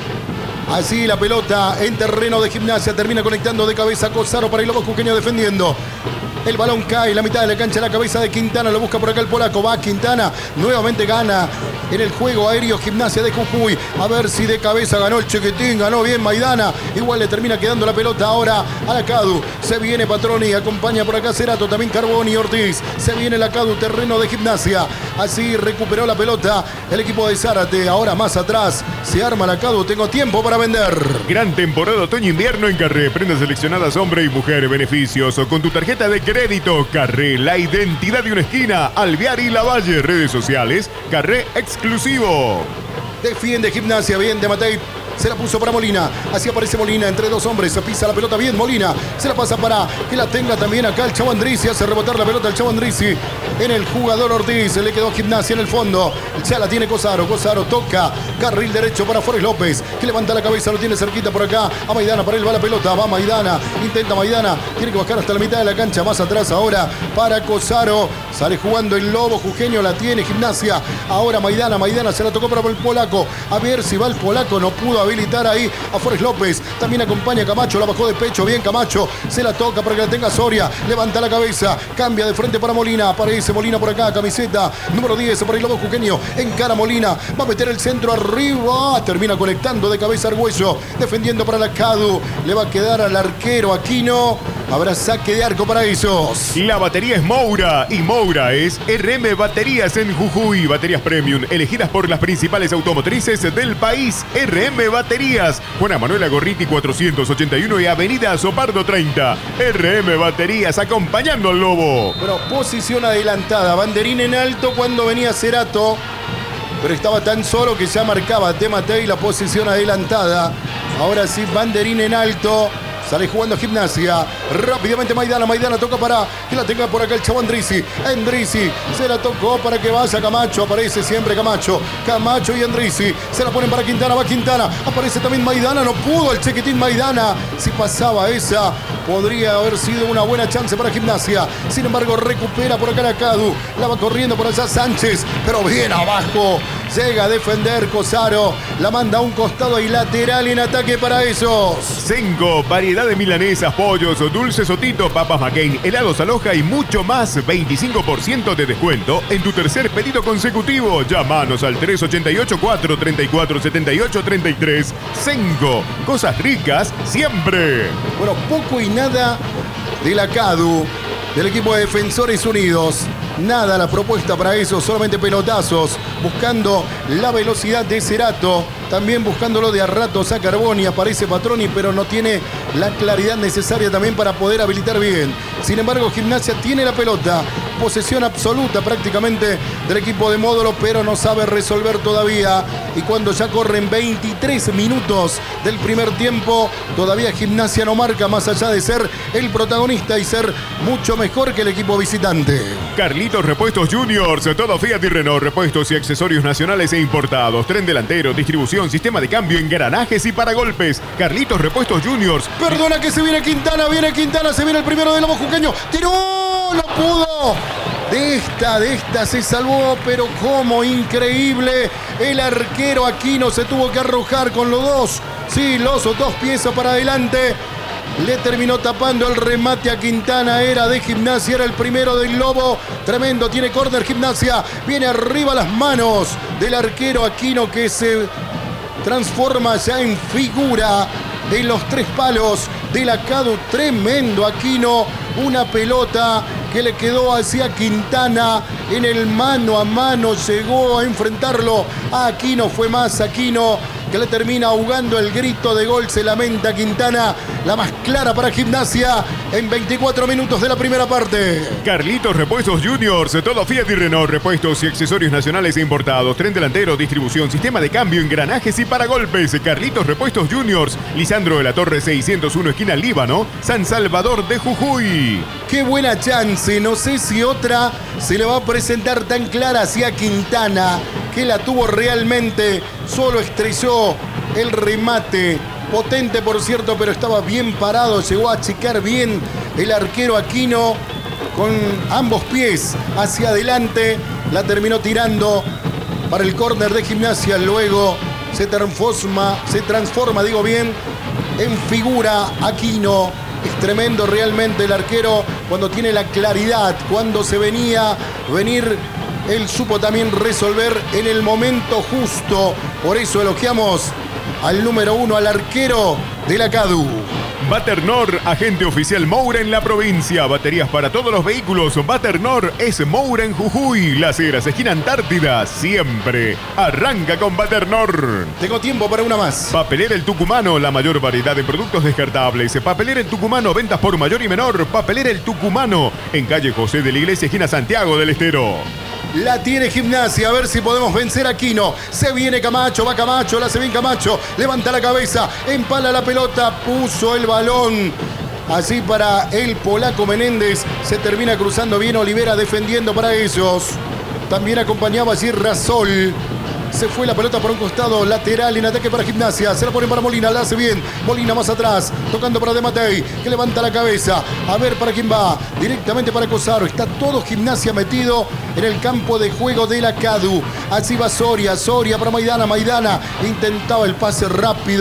Así la pelota en terreno de Gimnasia. Termina conectando de cabeza Cosaro para el Lobo Jujeño defendiendo. El balón cae en la mitad de la cancha, la cabeza de Quintana. Lo busca por acá el polaco. Va Quintana. Nuevamente gana en el juego aéreo Gimnasia de Jujuy. A ver si de cabeza ganó el Chiquitín. Ganó bien Maidana. Igual le termina quedando la pelota ahora a la Cadu. Se viene Patroni. Acompaña por acá Cerato. También Carboni y Ortiz. Se viene la Cadu. Terreno de Gimnasia. Así recuperó la pelota el equipo de Zárate. Ahora más atrás. Se arma la Cadu. Tengo tiempo para vender. Gran temporada otoño-invierno en Carré. Prendas seleccionadas hombre y mujer. Beneficios con tu tarjeta de crédito. Carré, la identidad de una esquina. Alvear y Lavalle. Redes sociales. Carré exclusivo. Defiende Gimnasia. Bien de Matei. Se la puso para Molina. Así aparece Molina entre dos hombres. Se pisa la pelota bien Molina. Se la pasa para que la tenga también acá el Chavo Andrisi. Hace rebotar la pelota el Chavo Andrisi en el jugador Ortiz. Le quedó Gimnasia en el fondo. Ya la tiene Cosaro. Cosaro toca. Carril derecho para Forés López, que levanta la cabeza. Lo tiene cerquita por acá a Maidana. Para él va la pelota. Va Maidana. Intenta Maidana. Tiene que bajar hasta la mitad de la cancha. Más atrás ahora para Cosaro. Sale jugando el Lobo Jujeño. La tiene Gimnasia. Ahora Maidana. Maidana se la tocó para el polaco. A ver si va el polaco. No pudo habilitar ahí a Forés López. También acompaña a Camacho. La bajó de pecho. Bien Camacho. Se la toca para que la tenga Soria. Levanta la cabeza. Cambia de frente para Molina. Aparece aparece Molina por acá, camiseta número diez para el lobo jujeño. Encara Molina, va a meter el centro arriba, termina conectando de cabeza Argüello, defendiendo para la Cadu, le va a quedar al arquero Aquino. Habrá saque de arco para esos. La batería es Moura y Moura es R M Baterías en Jujuy. Baterías premium elegidas por las principales automotrices del país. R M Baterías. Juana Manuela Gorriti cuatrocientos ochenta y uno y Avenida Sopardo treinta. R M Baterías acompañando al Lobo. Bueno, posición adelantada. Banderín en alto cuando venía Cerato. Pero estaba tan solo que ya marcaba De Matei la posición adelantada. Ahora sí, banderín en alto. Sale jugando Gimnasia. Rápidamente Maidana. Maidana toca para que la tenga por acá el chavo Endrizi. Endrizi se la tocó para que vaya Camacho. Aparece siempre Camacho. Camacho y Endrizi. Se la ponen para Quintana. Va Quintana. Aparece también Maidana. No pudo el Chequitín Maidana. Si pasaba esa, podría haber sido una buena chance para Gimnasia. Sin embargo, recupera por acá la Cadu. La va corriendo por allá Sánchez. Pero bien abajo. Llega a defender Cosaro. La manda a un costado y lateral en ataque para esos. Sengo, variedad de milanesas, pollos, dulces Otito, papas McCain, helados Aloha y mucho más. veinticinco por ciento de descuento en tu tercer pedido consecutivo. Llámanos al tres ocho ocho, cuatro tres cuatro, siete ocho tres tres. Sengo, cosas ricas siempre. Bueno, poco y nada de la Cadu, del equipo de Defensores Unidos. Nada la propuesta para eso, solamente pelotazos, buscando la velocidad de Cerato, también buscándolo de a ratos a Carboni. Aparece Patroni, pero no tiene la claridad necesaria también para poder habilitar bien. Sin embargo, Gimnasia tiene la pelota, posesión absoluta prácticamente del equipo de Módulo, pero no sabe resolver todavía. Y cuando ya corren veintitrés minutos del primer tiempo, todavía Gimnasia no marca, más allá de ser el protagonista y ser mucho mejor que el equipo visitante. Carlitos Repuestos Juniors, todo Fiat y Renault, repuestos y accesorios nacionales e importados, tren delantero, distribución, sistema de cambio, engranajes y paragolpes. Carlitos Repuestos Juniors. Perdona que se viene Quintana, viene Quintana, se viene el primero del Lobo Jujeño. ¡Tiró! ¡No pudo! De esta, de esta se salvó, pero como increíble. El arquero Aquino se tuvo que arrojar con los dos. Sí, los dos piezas para adelante. Le terminó tapando el remate a Quintana. Era de Gimnasia, era el primero del Lobo. Tremendo, tiene córner Gimnasia. Viene arriba las manos del arquero Aquino, que se transforma ya en figura de los tres palos de la Cadu. Tremendo Aquino. Una pelota que le quedó hacia Quintana en el mano a mano. Llegó a enfrentarlo a Aquino. Fue más Aquino que le termina ahogando el grito de gol. Se lamenta Quintana. La más clara para Gimnasia en veinticuatro minutos de la primera parte. Carlitos Repuestos Juniors, todo Fiat y Renault, repuestos y accesorios nacionales e importados, tren delantero, distribución, sistema de cambio, engranajes y paragolpes. Carlitos Repuestos Juniors, Lisandro de la Torre seiscientos uno, esquina Líbano, San Salvador de Jujuy. Qué buena chance, no sé si otra se le va a presentar tan clara hacia Quintana, que la tuvo realmente, solo estrelló el remate. Potente, por cierto, pero estaba bien parado. Llegó a achicar bien el arquero Aquino con ambos pies hacia adelante. La terminó tirando para el córner de Gimnasia. Luego se transforma, se transforma, digo bien, en figura Aquino. Es tremendo realmente el arquero cuando tiene la claridad, cuando se venía venir. Él supo también resolver en el momento justo. Por eso elogiamos al número uno, al arquero de la Cadu. Baternor, agente oficial Moura en la provincia. Baterías para todos los vehículos. Baternor es Moura en Jujuy. Las Heras, esquina Antártida. Siempre arranca con Baternor. Tengo tiempo para una más. Papelera El Tucumano, la mayor variedad de productos descartables. Papelera El Tucumano, ventas por mayor y menor. Papelera El Tucumano, en calle José de la Iglesia, esquina Santiago del Estero. La tiene Gimnasia, a ver si podemos vencer a Aquino. Se viene Camacho, va Camacho, la hace bien Camacho. Levanta la cabeza, empala la pelota, puso el balón. Así para el polaco Menéndez. Se termina cruzando bien Olivera defendiendo para ellos. También acompañaba allí Rasol. Se fue la pelota por un costado lateral en ataque para Gimnasia. Se la pone para Molina, la hace bien. Molina más atrás, tocando para De Matei, que levanta la cabeza. A ver para quién va. Directamente para Cosaro. Está todo Gimnasia metido en el campo de juego de la Cadu. Así va Soria, Soria para Maidana. Maidana intentaba el pase rápido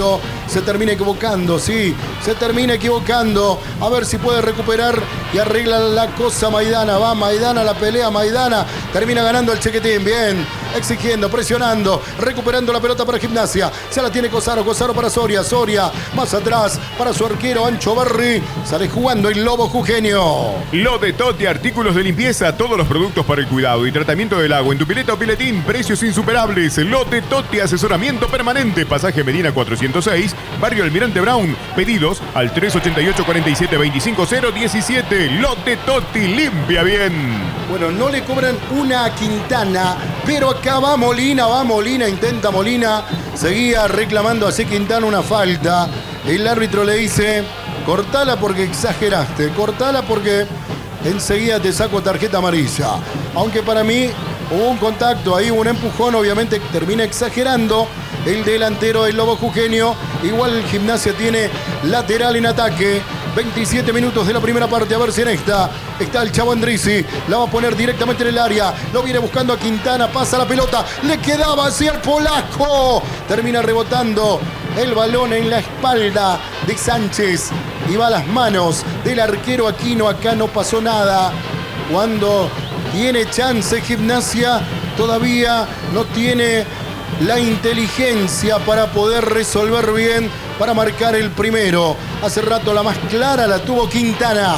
Se termina equivocando, sí. Se termina equivocando. A ver si puede recuperar y arregla la cosa Maidana. Va Maidana, la pelea Maidana. Termina ganando el Chequetín. Bien. Exigiendo, presionando, recuperando la pelota para Gimnasia. Se la tiene Cosaro, Cosaro para Soria. Soria más atrás para su arquero Ancho Berry. Sale jugando el Lobo Jujeño. Lo de Totti, artículos de limpieza, todos los productos para el cuidado y tratamiento del agua en tu pileta o piletín, precios insuperables. Lo de Totti, asesoramiento permanente, pasaje Medina cuatrocientos seis, barrio Almirante Brown. Pedidos al tres ochenta y ocho, cuarenta y siete, veinticinco, cero diecisiete. Lo de Totti, limpia bien. Bueno, no le cobran una a Quintana, pero acá va Molina, va Molina, intenta Molina. Seguía reclamando así Quintana una falta. El árbitro le dice, cortala porque exageraste, cortala porque enseguida te saco tarjeta amarilla. Aunque para mí hubo un contacto, ahí hubo un empujón, obviamente termina exagerando el delantero del Lobo Jujeño. Igual el Gimnasia tiene lateral en ataque. veintisiete minutos de la primera parte, a ver si en esta está el Chavo Endrizzi, la va a poner directamente en el área, lo viene buscando a Quintana, pasa la pelota, le quedaba hacia el polaco, termina rebotando el balón en la espalda de Sánchez y va a las manos del arquero Aquino. Acá no pasó nada. Cuando tiene chance Gimnasia, todavía no tiene la inteligencia para poder resolver bien, para marcar el primero. Hace rato la más clara la tuvo Quintana.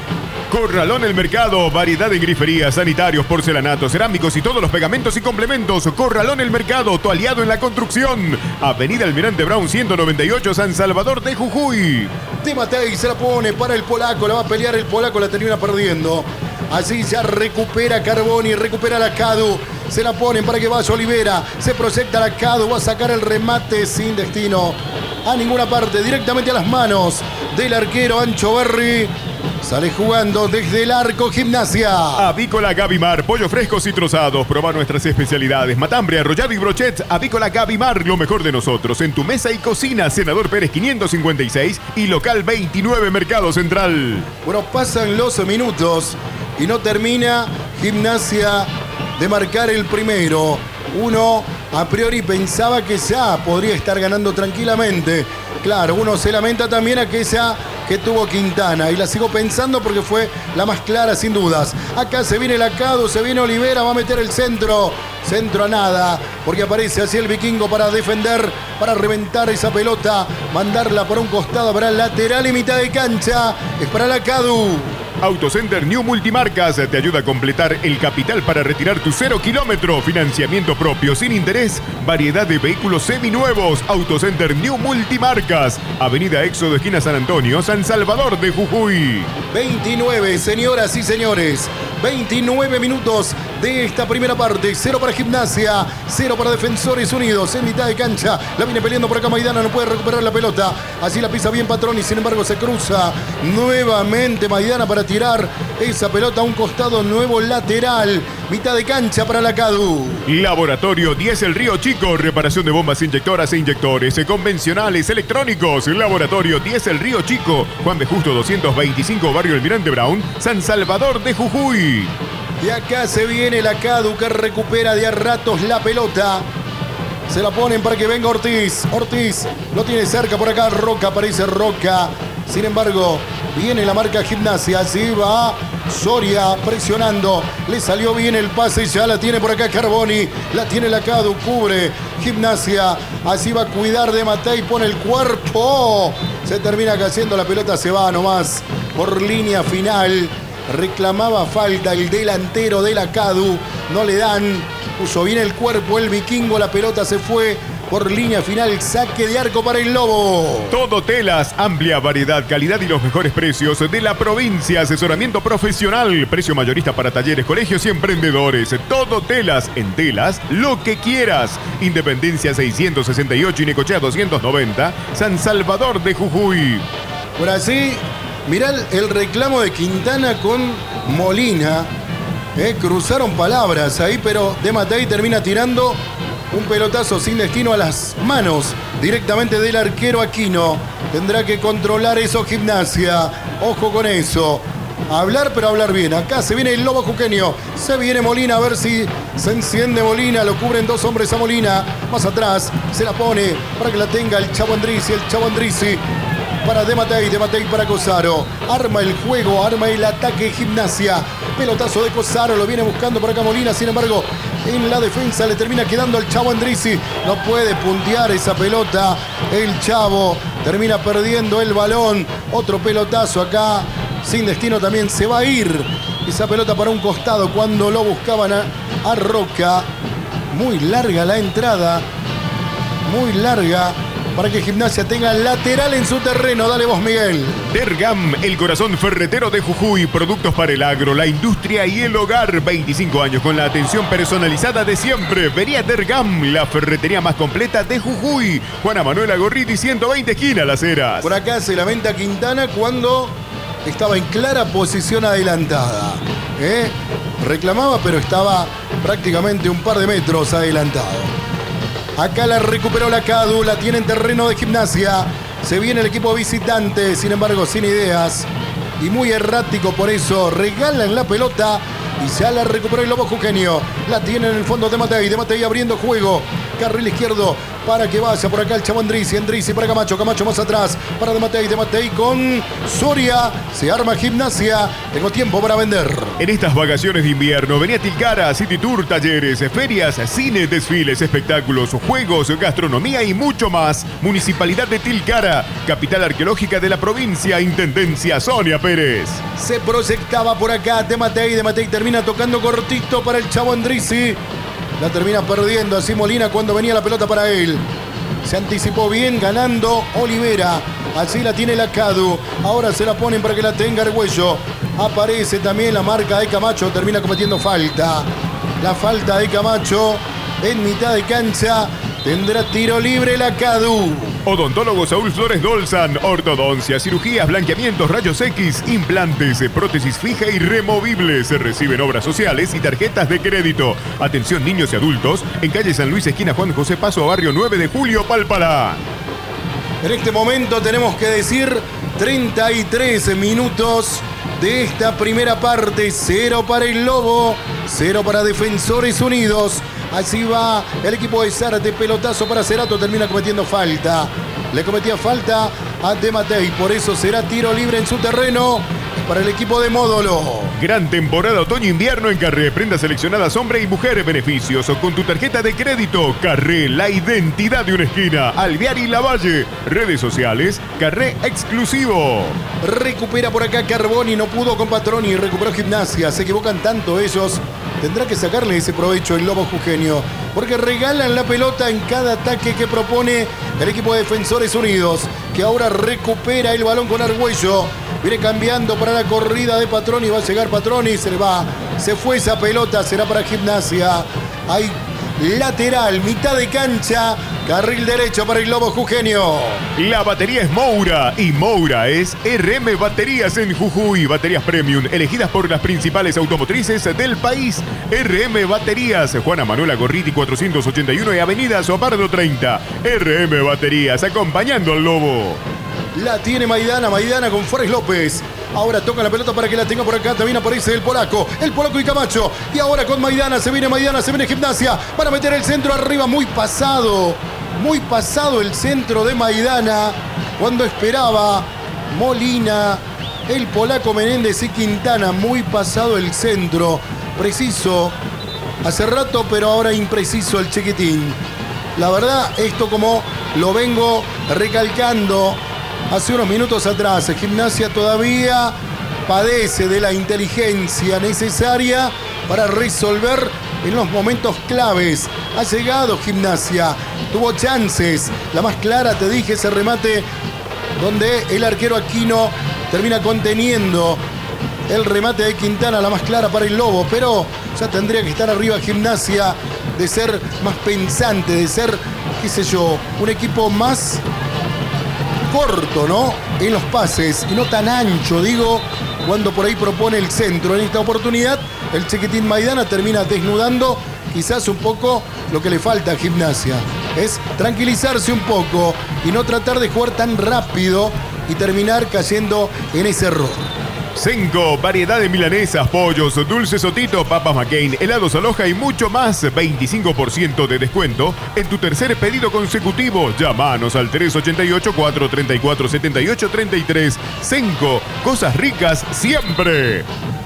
Corralón El Mercado, variedad de griferías, sanitarios, porcelanatos, cerámicos y todos los pegamentos y complementos. Corralón El Mercado, tu aliado en la construcción. Avenida Almirante Brown ciento noventa y ocho, San Salvador de Jujuy. De Matei se la pone para el polaco, la va a pelear el polaco, la termina perdiendo. Así ya recupera Carboni, recupera la Cadu. Se la ponen para que vaya Olivera. Se proyecta la Cadu, va a sacar el remate sin destino a ninguna parte, directamente a las manos del arquero Ancho Berry. Sale jugando desde el arco Gimnasia. Avícola Gavimar, pollo frescos y trozados. Proba nuestras especialidades. Matambre, arrollado y brochet. Avícola Gavimar, lo mejor de nosotros. En tu mesa y cocina, Senador Pérez quinientos cincuenta y seis y local veintinueve, Mercado Central. Bueno, pasan los minutos y no termina Gimnasia de marcar el primero. Uno a priori pensaba que ya podría estar ganando tranquilamente. Claro, uno se lamenta también aquella que tuvo Quintana y la sigo pensando porque fue la más clara sin dudas. Acá se viene Lacado, se viene Olivera, va a meter el centro. Centro a nada, porque aparece así el vikingo para defender, para reventar esa pelota, mandarla por un costado para el lateral y mitad de cancha. Es para Lacado. Autocenter New Multimarcas te ayuda a completar el capital para retirar tu cero kilómetro. Financiamiento propio sin interés. Variedad de vehículos seminuevos. Autocenter New Multimarcas. Avenida Éxodo, esquina San Antonio, San Salvador de Jujuy. veintinueve, señoras y señores. veintinueve minutos de esta primera parte. Cero para Gimnasia, cero para Defensores Unidos. En mitad de cancha la viene peleando por acá Maidana, no puede recuperar la pelota. Así la pisa bien Patrón y sin embargo se cruza nuevamente Maidana para tirar esa pelota a un costado, nuevo lateral. Mitad de cancha para la Cadu. Laboratorio diez El Río Chico, reparación de bombas inyectoras e inyectores convencionales electrónicos. Laboratorio diez El Río Chico, Juan de Justo doscientos veinticinco, barrio Almirante Brown, San Salvador de Jujuy. Y acá se viene la Cadu que recupera de a ratos la pelota. Se la ponen para que venga Ortiz. Ortiz lo tiene cerca por acá. Roca, aparece Roca. Sin embargo, viene la marca Gimnasia. Así va Soria presionando. Le salió bien el pase. Ya la tiene por acá Carboni. La tiene la Cadu. Cubre Gimnasia. Así va a cuidar de Matei. Pone el cuerpo. Se termina cayendo. La pelota se va nomás por línea final. Reclamaba falta el delantero de la Cadu. No le dan. Puso bien el cuerpo el vikingo. La pelota se fue por línea final. Saque de arco para el Lobo. Todo Telas. Amplia variedad, calidad y los mejores precios de la provincia. Asesoramiento profesional. Precio mayorista para talleres, colegios y emprendedores. Todo Telas. En Telas, lo que quieras. Independencia seiscientos sesenta y ocho y Necochea doscientos noventa. San Salvador de Jujuy. Por así... Mirá el reclamo de Quintana con Molina. Eh, cruzaron palabras ahí, pero De Matei termina tirando un pelotazo sin destino a las manos directamente del arquero Aquino. Tendrá que controlar eso Gimnasia. Ojo con eso. hablar, pero hablar bien. Acá se viene el Lobo Jujeño. Se viene Molina, a ver si se enciende Molina. Lo cubren dos hombres a Molina. Más atrás se la pone para que la tenga el Chavo Andrisi. El Chavo Andrisi para De Matei. De Matei para Cosaro. Arma el juego, arma el ataque Gimnasia. Pelotazo de Cosaro, lo viene buscando por acá Molina. Sin embargo, en la defensa le termina quedando al Chavo Andrisi. No puede puntear esa pelota. El Chavo termina perdiendo el balón. Otro pelotazo acá. Sin destino también se va a ir esa pelota para un costado cuando lo buscaban a, a Roca. Muy larga la entrada. Muy larga para que Gimnasia tenga lateral en su terreno. Dale vos, Miguel. Dergam, el corazón ferretero de Jujuy. Productos para el agro, la industria y el hogar. veinticinco años con la atención personalizada de siempre. Vení a Dergam, la ferretería más completa de Jujuy. Juana Manuela Gorriti, ciento veinte, esquina Las Heras. Por acá se lamenta Quintana cuando estaba en clara posición adelantada. ¿eh? Reclamaba, pero estaba prácticamente un par de metros adelantado. Acá la recuperó la Cadu, la tiene en terreno de Gimnasia. Se viene el equipo visitante, sin embargo sin ideas y muy errático, por eso regalan la pelota y ya la recuperó el Lobo Jujeño. La tiene en el fondo de Matei, de Matei abriendo juego. Carril izquierdo para que vaya por acá el Chavo Andrisi. Andrisi para Camacho, Camacho más atrás para De Matei, De Matei con Soria. Se arma Gimnasia. Tengo tiempo para vender. En estas vacaciones de invierno, vení a Tilcara, City Tour, talleres, ferias, cine, desfiles, espectáculos, juegos, gastronomía y mucho más. Municipalidad de Tilcara, capital arqueológica de la provincia, Intendencia Sonia Pérez. Se proyectaba por acá De Matei, De Matei termina tocando cortito para el Chavo Andrisi. La termina perdiendo así Molina cuando venía la pelota para él. Se anticipó bien ganando Olivera. Así la tiene la Cadu. Ahora se la ponen para que la tenga Argüello. Aparece también la marca de Camacho. Termina cometiendo falta. La falta de Camacho en mitad de cancha. Tendrá tiro libre la Cadu. Odontólogo Saúl Flores Dolzan, ortodoncia, cirugías, blanqueamientos, rayos X, implantes, prótesis fija y removible. Se reciben obras sociales y tarjetas de crédito. Atención niños y adultos, en calle San Luis, esquina Juan José Paso, barrio nueve de julio, Palpalá. En este momento tenemos que decir treinta y tres minutos de esta primera parte. Cero para el Lobo, cero para Defensores Unidos. Así va el equipo de Zárate, pelotazo para Cerato, termina cometiendo falta. Le cometía falta a De Matei, por eso será tiro libre en su terreno para el equipo de Módolo. Gran temporada otoño-invierno en Carré. Prendas seleccionadas hombre y mujer. Beneficios con tu tarjeta de crédito. Carré, la identidad de una esquina. Alvear y Lavalle. Redes sociales. Carré exclusivo. Recupera por acá Carboni, no pudo con Patroni. Recuperó Gimnasia. Se equivocan tanto ellos. Tendrá que sacarle ese provecho el Lobo Jujeño, porque regalan la pelota en cada ataque que propone el equipo de Defensores Unidos, que ahora recupera el balón con Argüello. Viene cambiando para la corrida de Patroni. Va a llegar Patroni, se le va. Se fue esa pelota, será para Gimnasia. Hay lateral, mitad de cancha, carril derecho para el Lobo Jujeño. La batería es Moura y Moura es R M Baterías en Jujuy. Baterías premium elegidas por las principales automotrices del país. R M Baterías, Juana Manuela Gorriti cuatrocientos ochenta y uno y Avenida Sopardo treinta. R M Baterías, acompañando al Lobo. La tiene Maidana, Maidana con Forés López. Ahora toca la pelota para que la tenga por acá. También aparece el polaco. El polaco y Camacho. Y ahora con Maidana. Se viene Maidana, se viene Gimnasia. Para meter el centro arriba. Muy pasado. Muy pasado el centro de Maidana. Cuando esperaba Molina, el polaco Menéndez y Quintana. Muy pasado el centro. Preciso hace rato, pero ahora impreciso el Chiquitín. La verdad, esto como lo vengo recalcando hace unos minutos atrás, Gimnasia todavía padece de la inteligencia necesaria para resolver en los momentos claves. Ha llegado Gimnasia, tuvo chances. La más clara, te dije, ese remate donde el arquero Aquino termina conteniendo el remate de Quintana, la más clara para el Lobo, pero ya tendría que estar arriba Gimnasia, de ser más pensante, de ser, qué sé yo, un equipo más corto, ¿no? En los pases y no tan ancho, digo, cuando por ahí propone el centro. En esta oportunidad, el Chiquitín Maidana termina desnudando quizás un poco lo que le falta a Gimnasia. Es tranquilizarse un poco y no tratar de jugar tan rápido y terminar cayendo en ese error. Senco, variedad de milanesas, pollos, dulces Sotito, papas McCain, helados Aloha y mucho más. veinticinco por ciento de descuento en tu tercer pedido consecutivo. Llámanos al tres ocho ocho, cuatro tres cuatro, siete ocho tres tres. Senco, cosas ricas siempre.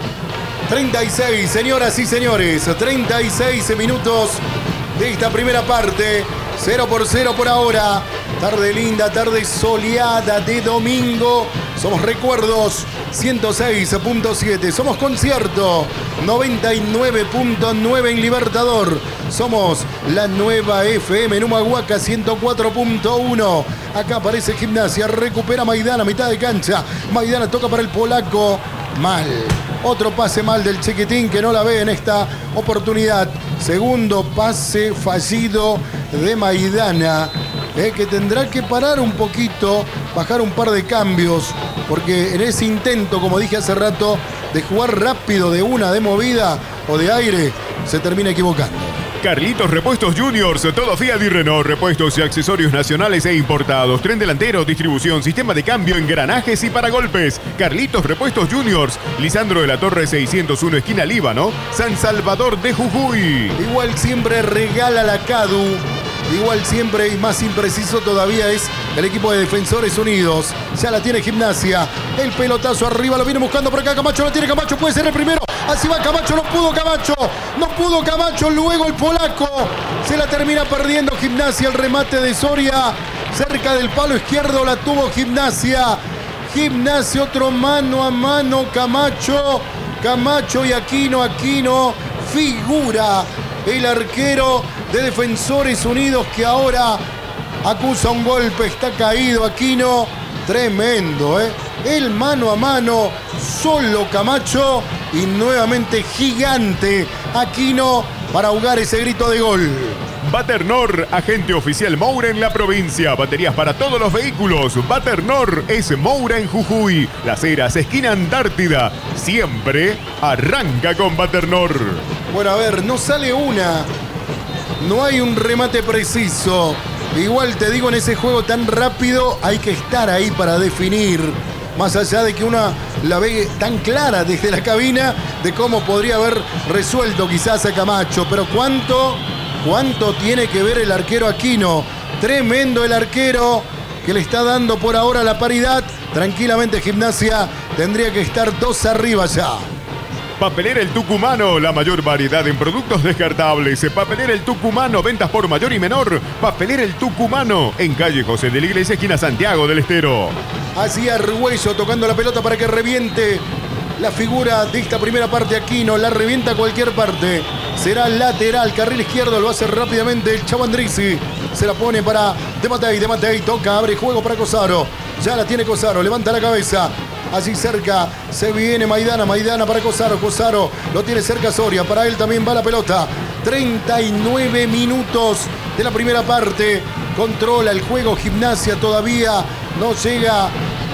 treinta y seis, señoras y señores, treinta y seis minutos de esta primera parte. cero por cero por ahora. Tarde linda, tarde soleada de domingo. Somos Recuerdos ciento seis punto siete. Somos Concierto noventa y nueve punto nueve en Libertador. Somos la nueva F M en Humahuaca ciento cuatro punto uno. Acá aparece Gimnasia. Recupera Maidana, mitad de cancha. Maidana toca para el polaco. Mal. Otro pase mal del Chiquitín que no la ve en esta oportunidad. Segundo pase fallido de Maidana, eh, que tendrá que parar un poquito, bajar un par de cambios, porque en ese intento, como dije hace rato, de jugar rápido de una, de movida o de aire, se termina equivocando. Carlitos Repuestos Juniors, todo Fiat y Renault, repuestos y accesorios nacionales e importados, tren delantero, distribución, sistema de cambio, engranajes y paragolpes. Carlitos Repuestos Juniors, Lisandro de la Torre seiscientos uno, esquina Líbano, San Salvador de Jujuy. Igual siempre regala la Cadu. Igual siempre y más impreciso todavía es el equipo de Defensores Unidos. Ya la tiene Gimnasia. El pelotazo arriba, lo viene buscando por acá. Camacho lo tiene, Camacho puede ser el primero. Así va Camacho, no pudo Camacho. No pudo Camacho, luego el polaco. Se la termina perdiendo Gimnasia. El remate de Soria cerca del palo izquierdo la tuvo Gimnasia. Gimnasia, otro mano a mano. Camacho, Camacho y Aquino, Aquino. Figura el arquero de Defensores Unidos que ahora acusa un golpe, está caído Aquino. Tremendo, ¿eh? El mano a mano, solo Camacho y nuevamente gigante Aquino para ahogar ese grito de gol. Baternor, agente oficial Moura en la provincia. Baterías para todos los vehículos. Baternor es Moura en Jujuy. Las Heras, esquina Antártida. Siempre arranca con Baternor. Bueno, a ver, no sale una. No hay un remate preciso. Igual te digo, en ese juego tan rápido hay que estar ahí para definir. Más allá de que una la ve tan clara desde la cabina de cómo podría haber resuelto quizás a Camacho. Pero cuánto, cuánto tiene que ver el arquero Aquino. Tremendo el arquero que le está dando por ahora la paridad. Tranquilamente Gimnasia tendría que estar dos arriba ya. Papelera El Tucumano, la mayor variedad en productos descartables. Papelera El Tucumano, ventas por mayor y menor. Papelera El Tucumano, en calle José de la Iglesia, esquina Santiago del Estero. Así Argüello tocando la pelota para que reviente la figura de esta primera parte. Aquino la revienta a cualquier parte. Será lateral, carril izquierdo, lo hace rápidamente el Chavo Andrisi. Se la pone para De Matei, De Matei toca, abre juego para Cosaro. Ya la tiene Cosaro, levanta la cabeza. Allí cerca se viene Maidana, Maidana para Cosaro, Cosaro lo tiene cerca Soria, para él también va la pelota. treinta y nueve minutos de la primera parte, controla el juego Gimnasia, todavía no llega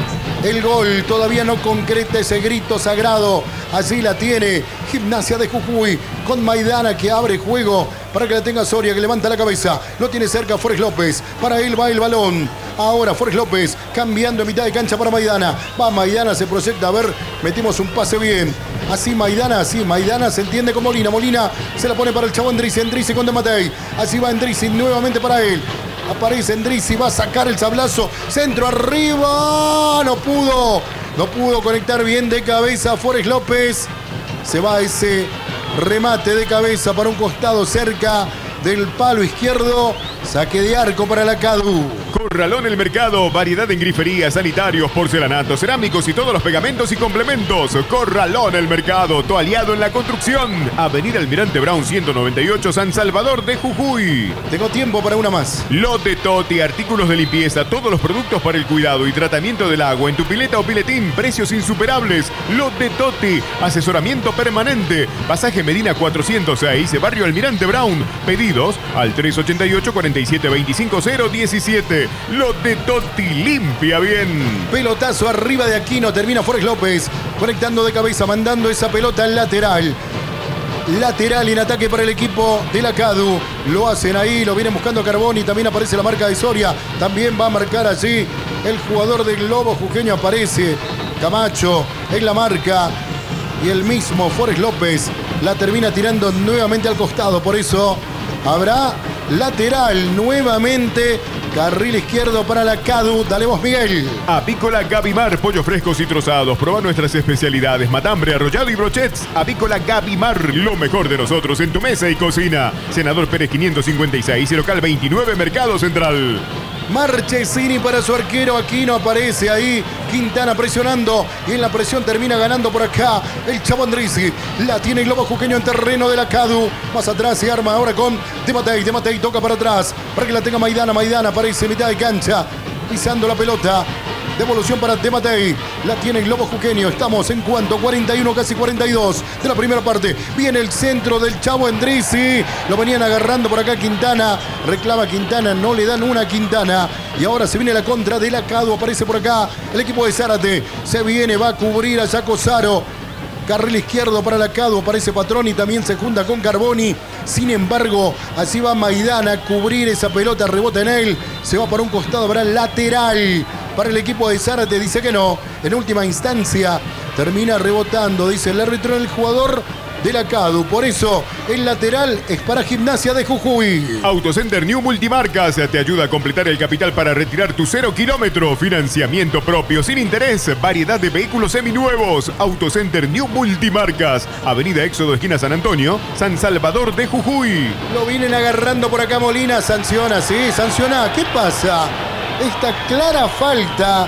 el gol, todavía no concreta ese grito sagrado. Allí la tiene Gimnasia de Jujuy con Maidana que abre juego para que la tenga Soria, que levanta la cabeza. Lo tiene cerca Forés López. Para él va el balón. Ahora Forés López cambiando en mitad de cancha para Maidana. Va Maidana, se proyecta. A ver, metimos un pase bien. Así Maidana, así Maidana se entiende con Molina. Molina se la pone para el Chavo Endrizi. Endrizi con De Matei. Así va Endrizi nuevamente para él. Aparece Endrizi, va a sacar el sablazo. Centro arriba. No pudo. No pudo conectar bien de cabeza Forés López. Se va ese remate de cabeza para un costado cerca del palo izquierdo. Saque de arco para la Cadu. Corralón El Mercado, variedad en griferías, sanitarios, porcelanatos, cerámicos y todos los pegamentos y complementos. Corralón El Mercado, tu aliado en la construcción. Avenida Almirante Brown ciento noventa y ocho, San Salvador de Jujuy. Tengo tiempo para una más. Lote Toti, artículos de limpieza, todos los productos para el cuidado y tratamiento del agua en tu pileta o piletín, precios insuperables. Lote Toti, asesoramiento permanente. Pasaje Medina cuatrocientos seis, barrio Almirante Brown. Pedidos al tres ocho ocho, cuarenta y siete, veinticinco cero diecisiete. Lote Toti, limpia bien. Pelotazo arriba de Aquino, termina Forés López conectando de cabeza, mandando esa pelota al lateral. Lateral en ataque para el equipo de la Cadu. Lo hacen ahí, lo vienen buscando Carboni. También aparece la marca de Soria. También va a marcar allí el jugador del Globo jujeño. Aparece Camacho. en la marca. Y el mismo Forest López la termina tirando nuevamente al costado. Por eso habrá lateral nuevamente. Carril izquierdo para la Cadu. Dale vos, Miguel. Apícola Gavimar, pollos frescos y trozados. Proba nuestras especialidades: matambre, arrollado y brochets. Apícola Gavimar, lo mejor de nosotros en tu mesa y cocina. Senador Pérez quinientos cincuenta y seis y local veintinueve, Mercado Central. Marchesini para su arquero. Aquí no aparece ahí. Quintana presionando. Y en la presión termina ganando por acá el Chavo Andrisi. La tiene el Globo Juqueño en terreno de la Cadu. Más atrás se arma ahora con De Matei. De Matei toca para atrás para que la tenga Maidana. Maidana aparece en mitad de cancha pisando la pelota. Devolución para De Matei. La tiene el Globo Juqueño. Estamos en cuanto, cuarenta y uno, casi cuarenta y dos de la primera parte. Viene el centro del Chavo Endrizi. Lo venían agarrando por acá Quintana. Reclama Quintana, no le dan una Quintana. Y ahora se viene la contra de la Cadu. Aparece por acá el equipo de Zárate. Se viene, va a cubrir a Jaco Saro. Carril izquierdo para la Cadu. Aparece Patrón y también se junta con Carboni. Sin embargo, así va Maidana a cubrir esa pelota. Rebota en él. Se va para un costado, para el lateral. Para el equipo de Zárate, dice que no. En última instancia, termina rebotando, dice el árbitro, el jugador de la Cadu. Por eso, el lateral es para Gimnasia de Jujuy. Autocenter New Multimarcas te ayuda a completar el capital para retirar tu cero kilómetro. Financiamiento propio, sin interés. Variedad de vehículos seminuevos. Autocenter New Multimarcas. Avenida Éxodo, esquina San Antonio, San Salvador de Jujuy. Lo vienen agarrando por acá Molina. Sanciona, sí, sanciona. ¿Qué pasa? Esta clara falta.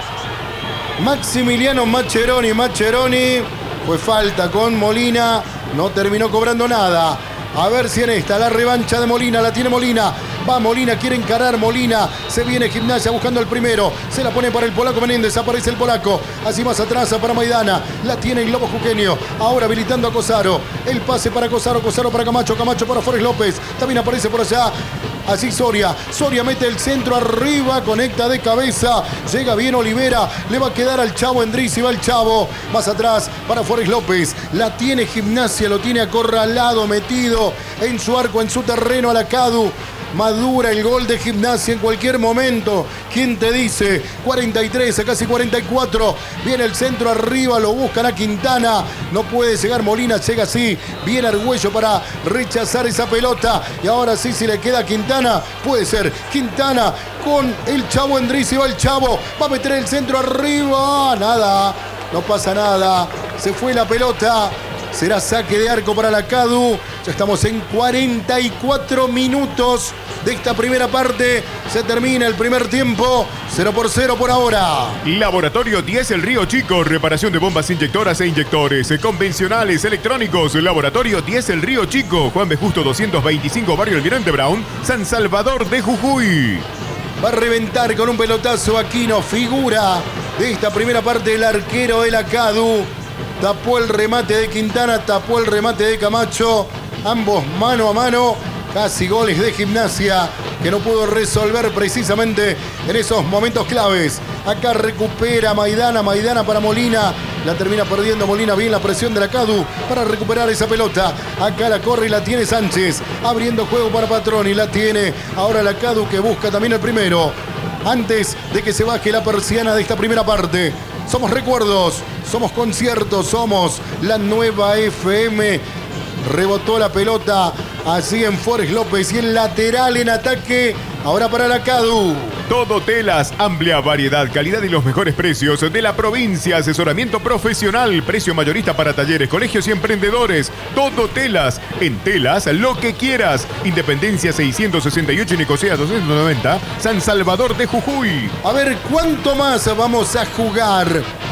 Maximiliano Mascheroni. Mascheroni. Fue falta con Molina. No terminó cobrando nada. A ver si en esta, la revancha de Molina, la tiene Molina. Va Molina, quiere encarar Molina. Se viene Gimnasia buscando el primero. Se la pone para el polaco Menéndez. Aparece el polaco. Así más atrás para Maidana. La tiene el Globo Juqueño. Ahora habilitando a Cosaro. El pase para Cosaro. Cosaro para Camacho. Camacho para Forest López. También aparece por allá. Así Soria. Soria mete el centro arriba. Conecta de cabeza. Llega bien Olivera. Le va a quedar al Chavo Endrizi. Va el Chavo. Más atrás para Forest López. La tiene Gimnasia. Lo tiene acorralado. Metido en su arco, en su terreno a la Cadu. Madura el gol de Gimnasia en cualquier momento. ¿Quién te dice? cuarenta y tres a casi cuarenta y cuatro. Viene el centro arriba, lo buscan a Quintana. No puede llegar Molina, llega así. Viene Argüello para rechazar esa pelota. Y ahora sí, si le queda a Quintana, puede ser Quintana con el Chavo Endrizi. Va el Chavo, va a meter el centro arriba. Nada, no pasa nada. Se fue la pelota. Será saque de arco para la Cadu. Ya estamos en cuarenta y cuatro minutos de esta primera parte. Se termina el primer tiempo. cero por cero por ahora. Laboratorio diez El Río Chico. Reparación de bombas inyectoras e inyectores convencionales, electrónicos. Laboratorio diez El Río Chico. Juan B. Justo doscientos veinticinco, Barrio Almirante Brown, San Salvador de Jujuy. Va a reventar con un pelotazo Aquino. Figura de esta primera parte el arquero de la Cadu. Tapó el remate de Quintana, tapó el remate de Camacho. Ambos mano a mano. Casi goles de Gimnasia que no pudo resolver precisamente en esos momentos claves. Acá recupera Maidana, Maidana para Molina. La termina perdiendo Molina, bien la presión de la Cadu para recuperar esa pelota. Acá la corre y la tiene Sánchez. Abriendo juego para Patrón y la tiene ahora la Cadu que busca también el primero. Antes de que se baje la persiana de esta primera parte. Somos recuerdos, somos conciertos, somos la nueva F M. Rebotó la pelota así en Forest López y el lateral en ataque. Ahora para la Cadu. Todo Telas, amplia variedad, calidad y los mejores precios de la provincia. Asesoramiento profesional, precio mayorista para talleres, colegios y emprendedores. Todo Telas, en Telas lo que quieras. Independencia seiscientos sesenta y ocho y Nicosia doscientos noventa, San Salvador de Jujuy. A ver, ¿cuánto más vamos a jugar?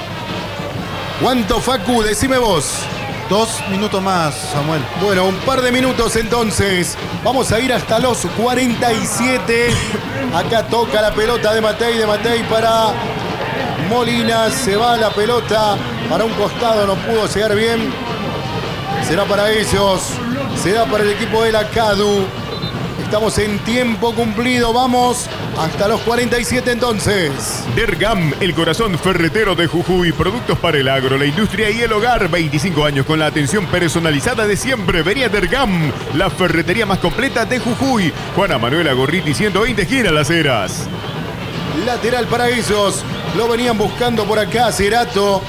¿Cuánto, Facu? Decime vos. Dos minutos más, Samuel. Bueno, un par de minutos entonces. Vamos a ir hasta los cuarenta y siete. Acá toca la pelota de Matei, de Matei para Molina. Se va la pelota para un costado, no pudo llegar bien. Será para ellos, será para el equipo de la Cadu. Estamos en tiempo cumplido, vamos hasta los cuarenta y siete entonces. Dergam, el corazón ferretero de Jujuy. Productos para el agro, la industria y el hogar. veinticinco años con la atención personalizada de siempre. Vení a Dergam, la ferretería más completa de Jujuy. Juana Manuela Gorriti, ciento veinte, gira Las Heras. Lateral para ellos. Lo venían buscando por acá Cerato.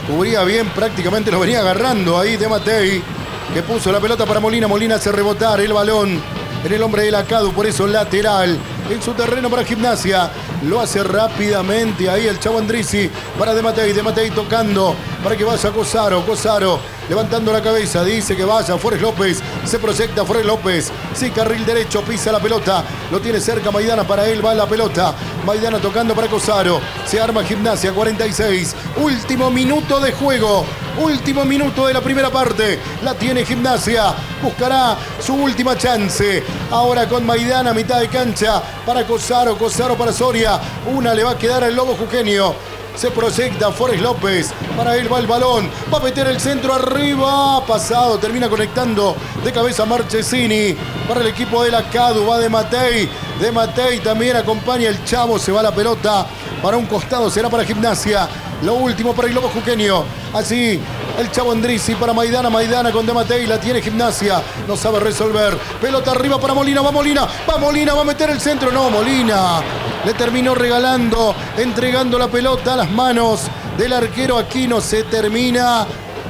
Cubría bien, prácticamente lo venía agarrando ahí de Matei, que puso la pelota para Molina. Molina hace rebotar el balón en el hombre de la Cadu, por eso lateral en su terreno para Gimnasia. Lo hace rápidamente ahí el Chavo Andrisi para De Matei. De Matei tocando para que vaya Cosaro. Cosaro levantando la cabeza, dice que vaya Forés López, se proyecta Forés López, sí, carril derecho, pisa la pelota, lo tiene cerca Maidana, para él va la pelota, Maidana tocando para Cosaro, se arma Gimnasia, cuarenta y seis, último minuto de juego, último minuto de la primera parte, la tiene Gimnasia, buscará su última chance, ahora con Maidana, mitad de cancha, para Cosaro, Cosaro para Soria, una le va a quedar al Lobo Jujeño. Se proyecta Forés López, para él va el balón, va a meter el centro arriba, pasado, termina conectando de cabeza Marchesini, para el equipo de la Cadu, va De Matei, De Matei también acompaña el Chavo, se va la pelota, para un costado será para Gimnasia, lo último para el Lobo Jujeño, así el Chavo Andrisi para Maidana, Maidana con De Matei, la tiene Gimnasia, no sabe resolver, pelota arriba para Molina, va Molina, va Molina, va a meter el centro, no, Molina, le terminó regalando, entregando la pelota a las manos del arquero Aquino, se termina,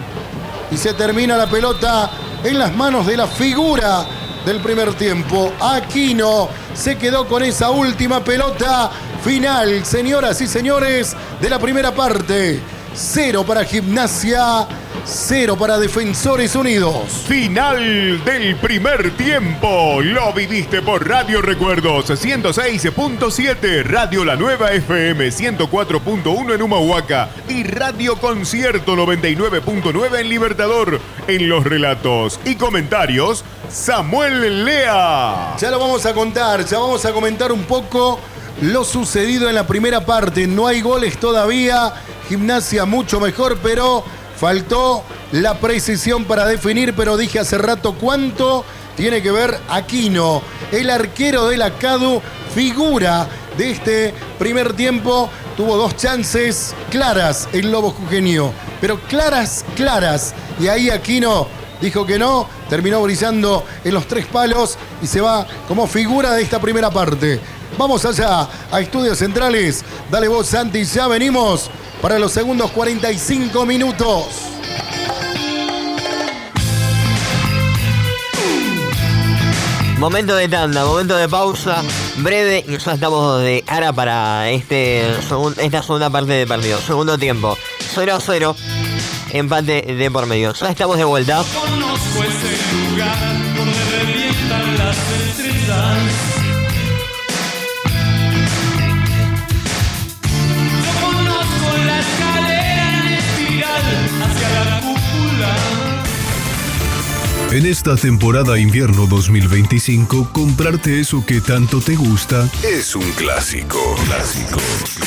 y se termina la pelota en las manos de la figura del primer tiempo, Aquino se quedó con esa última pelota final, señoras y señores, de la primera parte. Cero para Gimnasia, cero para Defensores Unidos. Final del primer tiempo. Lo viviste por Radio Recuerdos ciento seis punto siete, Radio La Nueva F M ciento cuatro punto uno en Humahuaca y Radio Concierto noventa y nueve punto nueve en Libertador. En los relatos y comentarios, Samuel Lea. Ya lo vamos a contar, ya vamos a comentar un poco lo sucedido en la primera parte. No hay goles todavía. Gimnasia mucho mejor, pero faltó la precisión para definir, pero dije hace rato cuánto tiene que ver Aquino, el arquero de la Cadu, figura de este primer tiempo, tuvo dos chances claras el Lobo Jujeño, pero claras, claras, y ahí Aquino dijo que no, terminó brillando en los tres palos y se va como figura de esta primera parte. Vamos allá a Estudios Centrales, dale vos Santi, ya venimos para los segundos cuarenta y cinco minutos. Momento de tanda, momento de pausa breve y ya estamos de cara para este esta segunda parte del partido. Segundo tiempo, cero a cero, empate de por medio. Ya estamos de vuelta. Conozco ese lugar donde revientan las estrellas. En esta temporada invierno dos mil veinticinco, comprarte eso que tanto te gusta es un clásico. Clásico.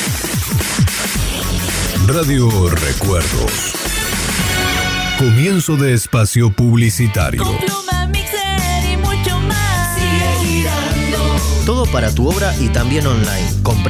Radio Recuerdos. Comienzo de espacio publicitario. Con pluma, mixer y mucho más. Sigue girando. Todo para tu obra y también online. Compra